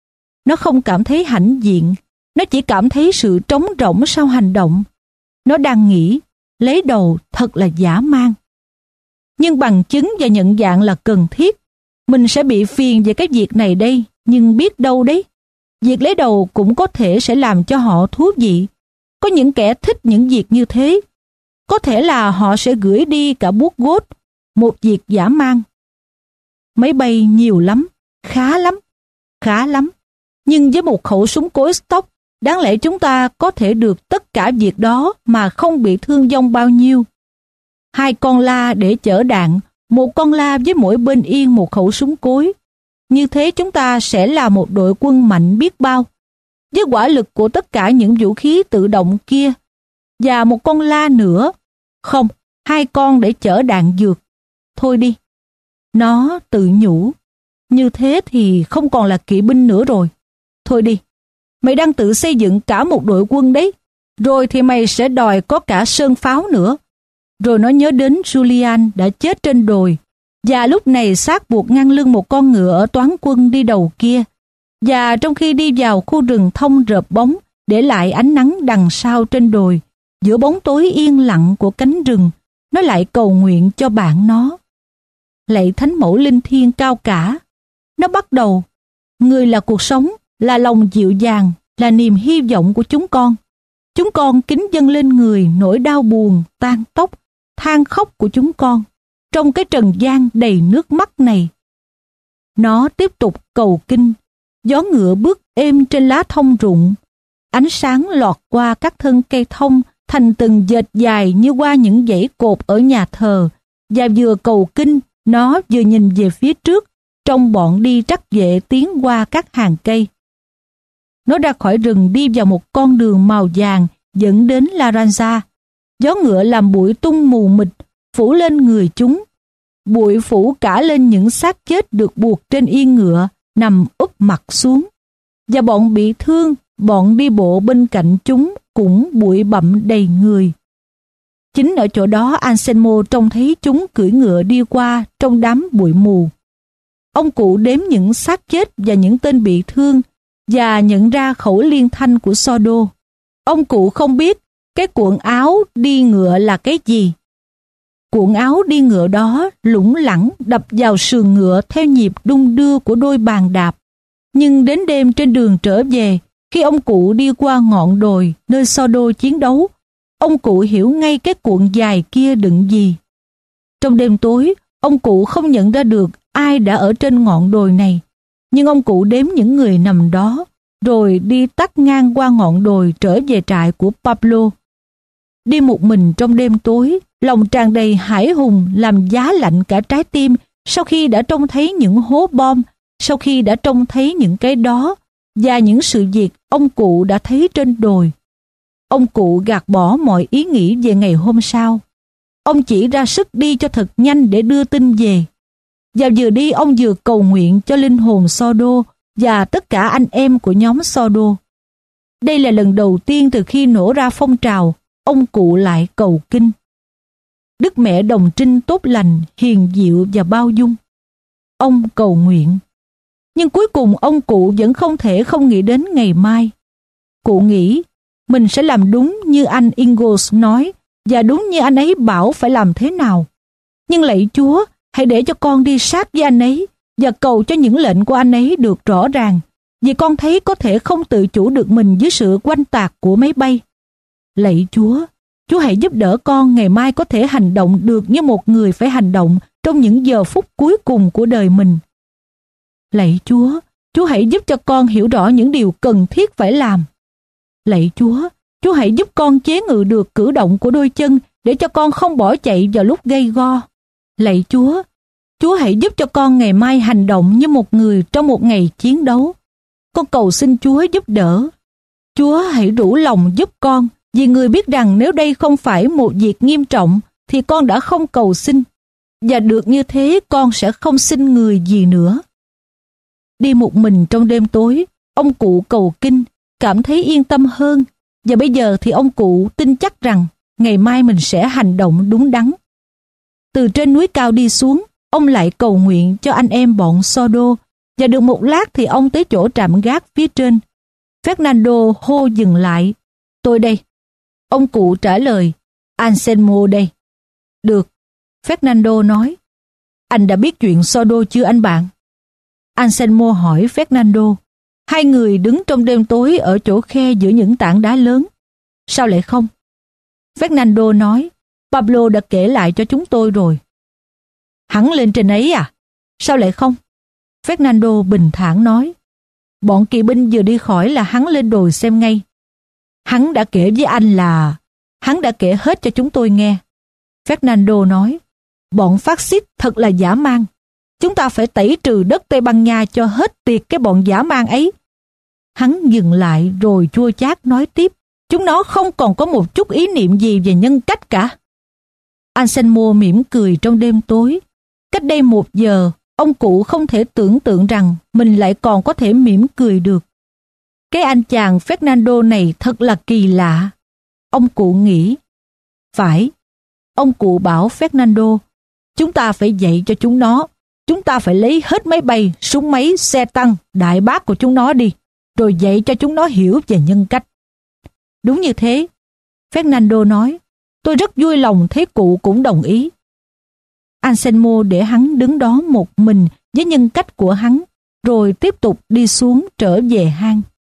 Nó không cảm thấy hãnh diện, nó chỉ cảm thấy sự trống rỗng sau hành động. Nó đang nghĩ, lấy đầu thật là dã man. Nhưng bằng chứng và nhận dạng là cần thiết. Mình sẽ bị phiền về cái việc này đây, nhưng biết đâu đấy. Việc lấy đầu cũng có thể sẽ làm cho họ thú vị. Có những kẻ thích những việc như thế. Có thể là họ sẽ gửi đi cả bút gốt, một việc dã man. Máy bay nhiều lắm, khá lắm, khá lắm. Nhưng với một khẩu súng cối stock, đáng lẽ chúng ta có thể được tất cả việc đó mà không bị thương vong bao nhiêu. Hai con la để chở đạn, một con la với mỗi bên yên một khẩu súng cối. Như thế chúng ta sẽ là một đội quân mạnh biết bao. Với quả lực của tất cả những vũ khí tự động kia. Và một con la nữa. Không, hai con để chở đạn dược. Thôi đi. Nó tự nhủ. Như thế thì không còn là kỵ binh nữa rồi. Thôi đi. Mày đang tự xây dựng cả một đội quân đấy. Rồi thì mày sẽ đòi có cả sơn pháo nữa. Rồi nó nhớ đến Julian đã chết trên đồi. Và lúc này xác buộc ngang lưng một con ngựa ở toán quân đi đầu kia. Và trong khi đi vào khu rừng thông rợp bóng, để lại ánh nắng đằng sau trên đồi, giữa bóng tối yên lặng của cánh rừng, nó lại cầu nguyện cho bạn nó. Lạy Thánh Mẫu Linh Thiêng cao cả. Nó bắt đầu, người là cuộc sống, là lòng dịu dàng, là niềm hy vọng của chúng con. Chúng con kính dâng lên người nỗi đau buồn, tan tóc, than khóc của chúng con, trong cái trần gian đầy nước mắt này. nó tiếp tục cầu kinh. Gió ngựa bước êm trên lá thông rụng. Ánh sáng lọt qua các thân cây thông thành từng dệt dài như qua những dãy cột ở nhà thờ. Và vừa cầu kinh, nó vừa nhìn về phía trước, trong bọn đi trắc vệ tiến qua các hàng cây. Nó ra khỏi rừng đi vào một con đường màu vàng dẫn đến Laranja. Gió ngựa làm bụi tung mù mịt, phủ lên người chúng. Bụi phủ cả lên những xác chết được buộc trên yên ngựa, nằm úp mặt xuống. Và bọn bị thương, bọn đi bộ bên cạnh chúng cũng bụi bặm đầy người. Chính ở chỗ đó Anselmo trông thấy chúng cưỡi ngựa đi qua trong đám bụi mù. Ông cụ đếm những xác chết và những tên bị thương và nhận ra khẩu liên thanh của Sordo. Ông cụ không biết cái cuộn áo đi ngựa là cái gì. Cuộn áo đi ngựa đó lủng lẳng đập vào sườn ngựa theo nhịp đung đưa của đôi bàn đạp. Nhưng đến đêm trên đường trở về, khi ông cụ đi qua ngọn đồi nơi Sordo chiến đấu, ông cụ hiểu ngay cái cuộn dài kia đựng gì. Trong đêm tối, ông cụ không nhận ra được ai đã ở trên ngọn đồi này, nhưng ông cụ đếm những người nằm đó, rồi đi tắt ngang qua ngọn đồi trở về trại của Pablo. Đi một mình trong đêm tối, lòng tràn đầy hãi hùng làm giá lạnh cả trái tim sau khi đã trông thấy những hố bom, sau khi đã trông thấy những cái đó và những sự việc ông cụ đã thấy trên đồi. Ông cụ gạt bỏ mọi ý nghĩ về ngày hôm sau. Ông chỉ ra sức đi cho thật nhanh để đưa tin về. Và vừa đi ông vừa cầu nguyện cho linh hồn Sordo và tất cả anh em của nhóm Sordo. Đây là lần đầu tiên từ khi nổ ra phong trào, ông cụ lại cầu kinh. Đức Mẹ Đồng Trinh tốt lành, hiền diệu và bao dung. Ông cầu nguyện. Nhưng cuối cùng ông cụ vẫn không thể không nghĩ đến ngày mai. Cụ nghĩ mình sẽ làm đúng như anh Ingalls nói và đúng như anh ấy bảo phải làm thế nào. Nhưng lạy Chúa, hãy để cho con đi sát với anh ấy và cầu cho những lệnh của anh ấy được rõ ràng, vì con thấy có thể không tự chủ được mình dưới sự oanh tạc của máy bay. Lạy Chúa, Chúa hãy giúp đỡ con ngày mai có thể hành động được như một người phải hành động trong những giờ phút cuối cùng của đời mình. Lạy Chúa, Chúa hãy giúp cho con hiểu rõ những điều cần thiết phải làm. Lạy Chúa, Chúa hãy giúp con chế ngự được cử động của đôi chân để cho con không bỏ chạy vào lúc gay go. Lạy Chúa, Chúa hãy giúp cho con ngày mai hành động như một người trong một ngày chiến đấu. Con cầu xin Chúa giúp đỡ. Chúa hãy rủ lòng giúp con, vì người biết rằng nếu đây không phải một việc nghiêm trọng thì con đã không cầu xin. Và được như thế con sẽ không xin người gì nữa. Đi một mình trong đêm tối, ông cụ cầu kinh, cảm thấy yên tâm hơn. Và bây giờ thì ông cụ tin chắc rằng ngày mai mình sẽ hành động đúng đắn. Từ trên núi cao đi xuống, ông lại cầu nguyện cho anh em bọn Sordo. Và được một lát thì ông tới chỗ trạm gác phía trên. Fernando hô dừng lại. Tôi đây. Ông cụ trả lời. Anselmo đây. Được. Fernando nói. Anh đã biết chuyện Sordo chưa anh bạn? Anselmo hỏi Fernando. Hai người đứng trong đêm tối ở chỗ khe giữa những tảng đá lớn. Sao lại không? Fernando nói. Pablo đã kể lại cho chúng tôi rồi. Hắn lên trên ấy à? Sao lại không? Fernando bình thản nói. Bọn kỵ binh vừa đi khỏi là hắn lên đồi xem ngay. Hắn đã kể với anh là... Hắn đã kể hết cho chúng tôi nghe. Fernando nói. Bọn phát xít thật là dã man. Chúng ta phải tẩy trừ đất Tây Ban Nha cho hết tiệt cái bọn dã man ấy. Hắn dừng lại rồi chua chát nói tiếp. Chúng nó không còn có một chút ý niệm gì về nhân cách cả. Anselmo mỉm cười trong đêm tối. Cách đây một giờ, ông cụ không thể tưởng tượng rằng mình lại còn có thể mỉm cười được. Cái anh chàng Fernando này thật là kỳ lạ. Ông cụ nghĩ. Phải. Ông cụ bảo Fernando, chúng ta phải dạy cho chúng nó. Chúng ta phải lấy hết máy bay, súng máy, xe tăng, đại bác của chúng nó đi, rồi dạy cho chúng nó hiểu về nhân cách. Đúng như thế. Fernando nói. Tôi rất vui lòng thấy cụ cũng đồng ý. Anselmo để hắn đứng đó một mình với nhân cách của hắn, rồi tiếp tục đi xuống trở về hang.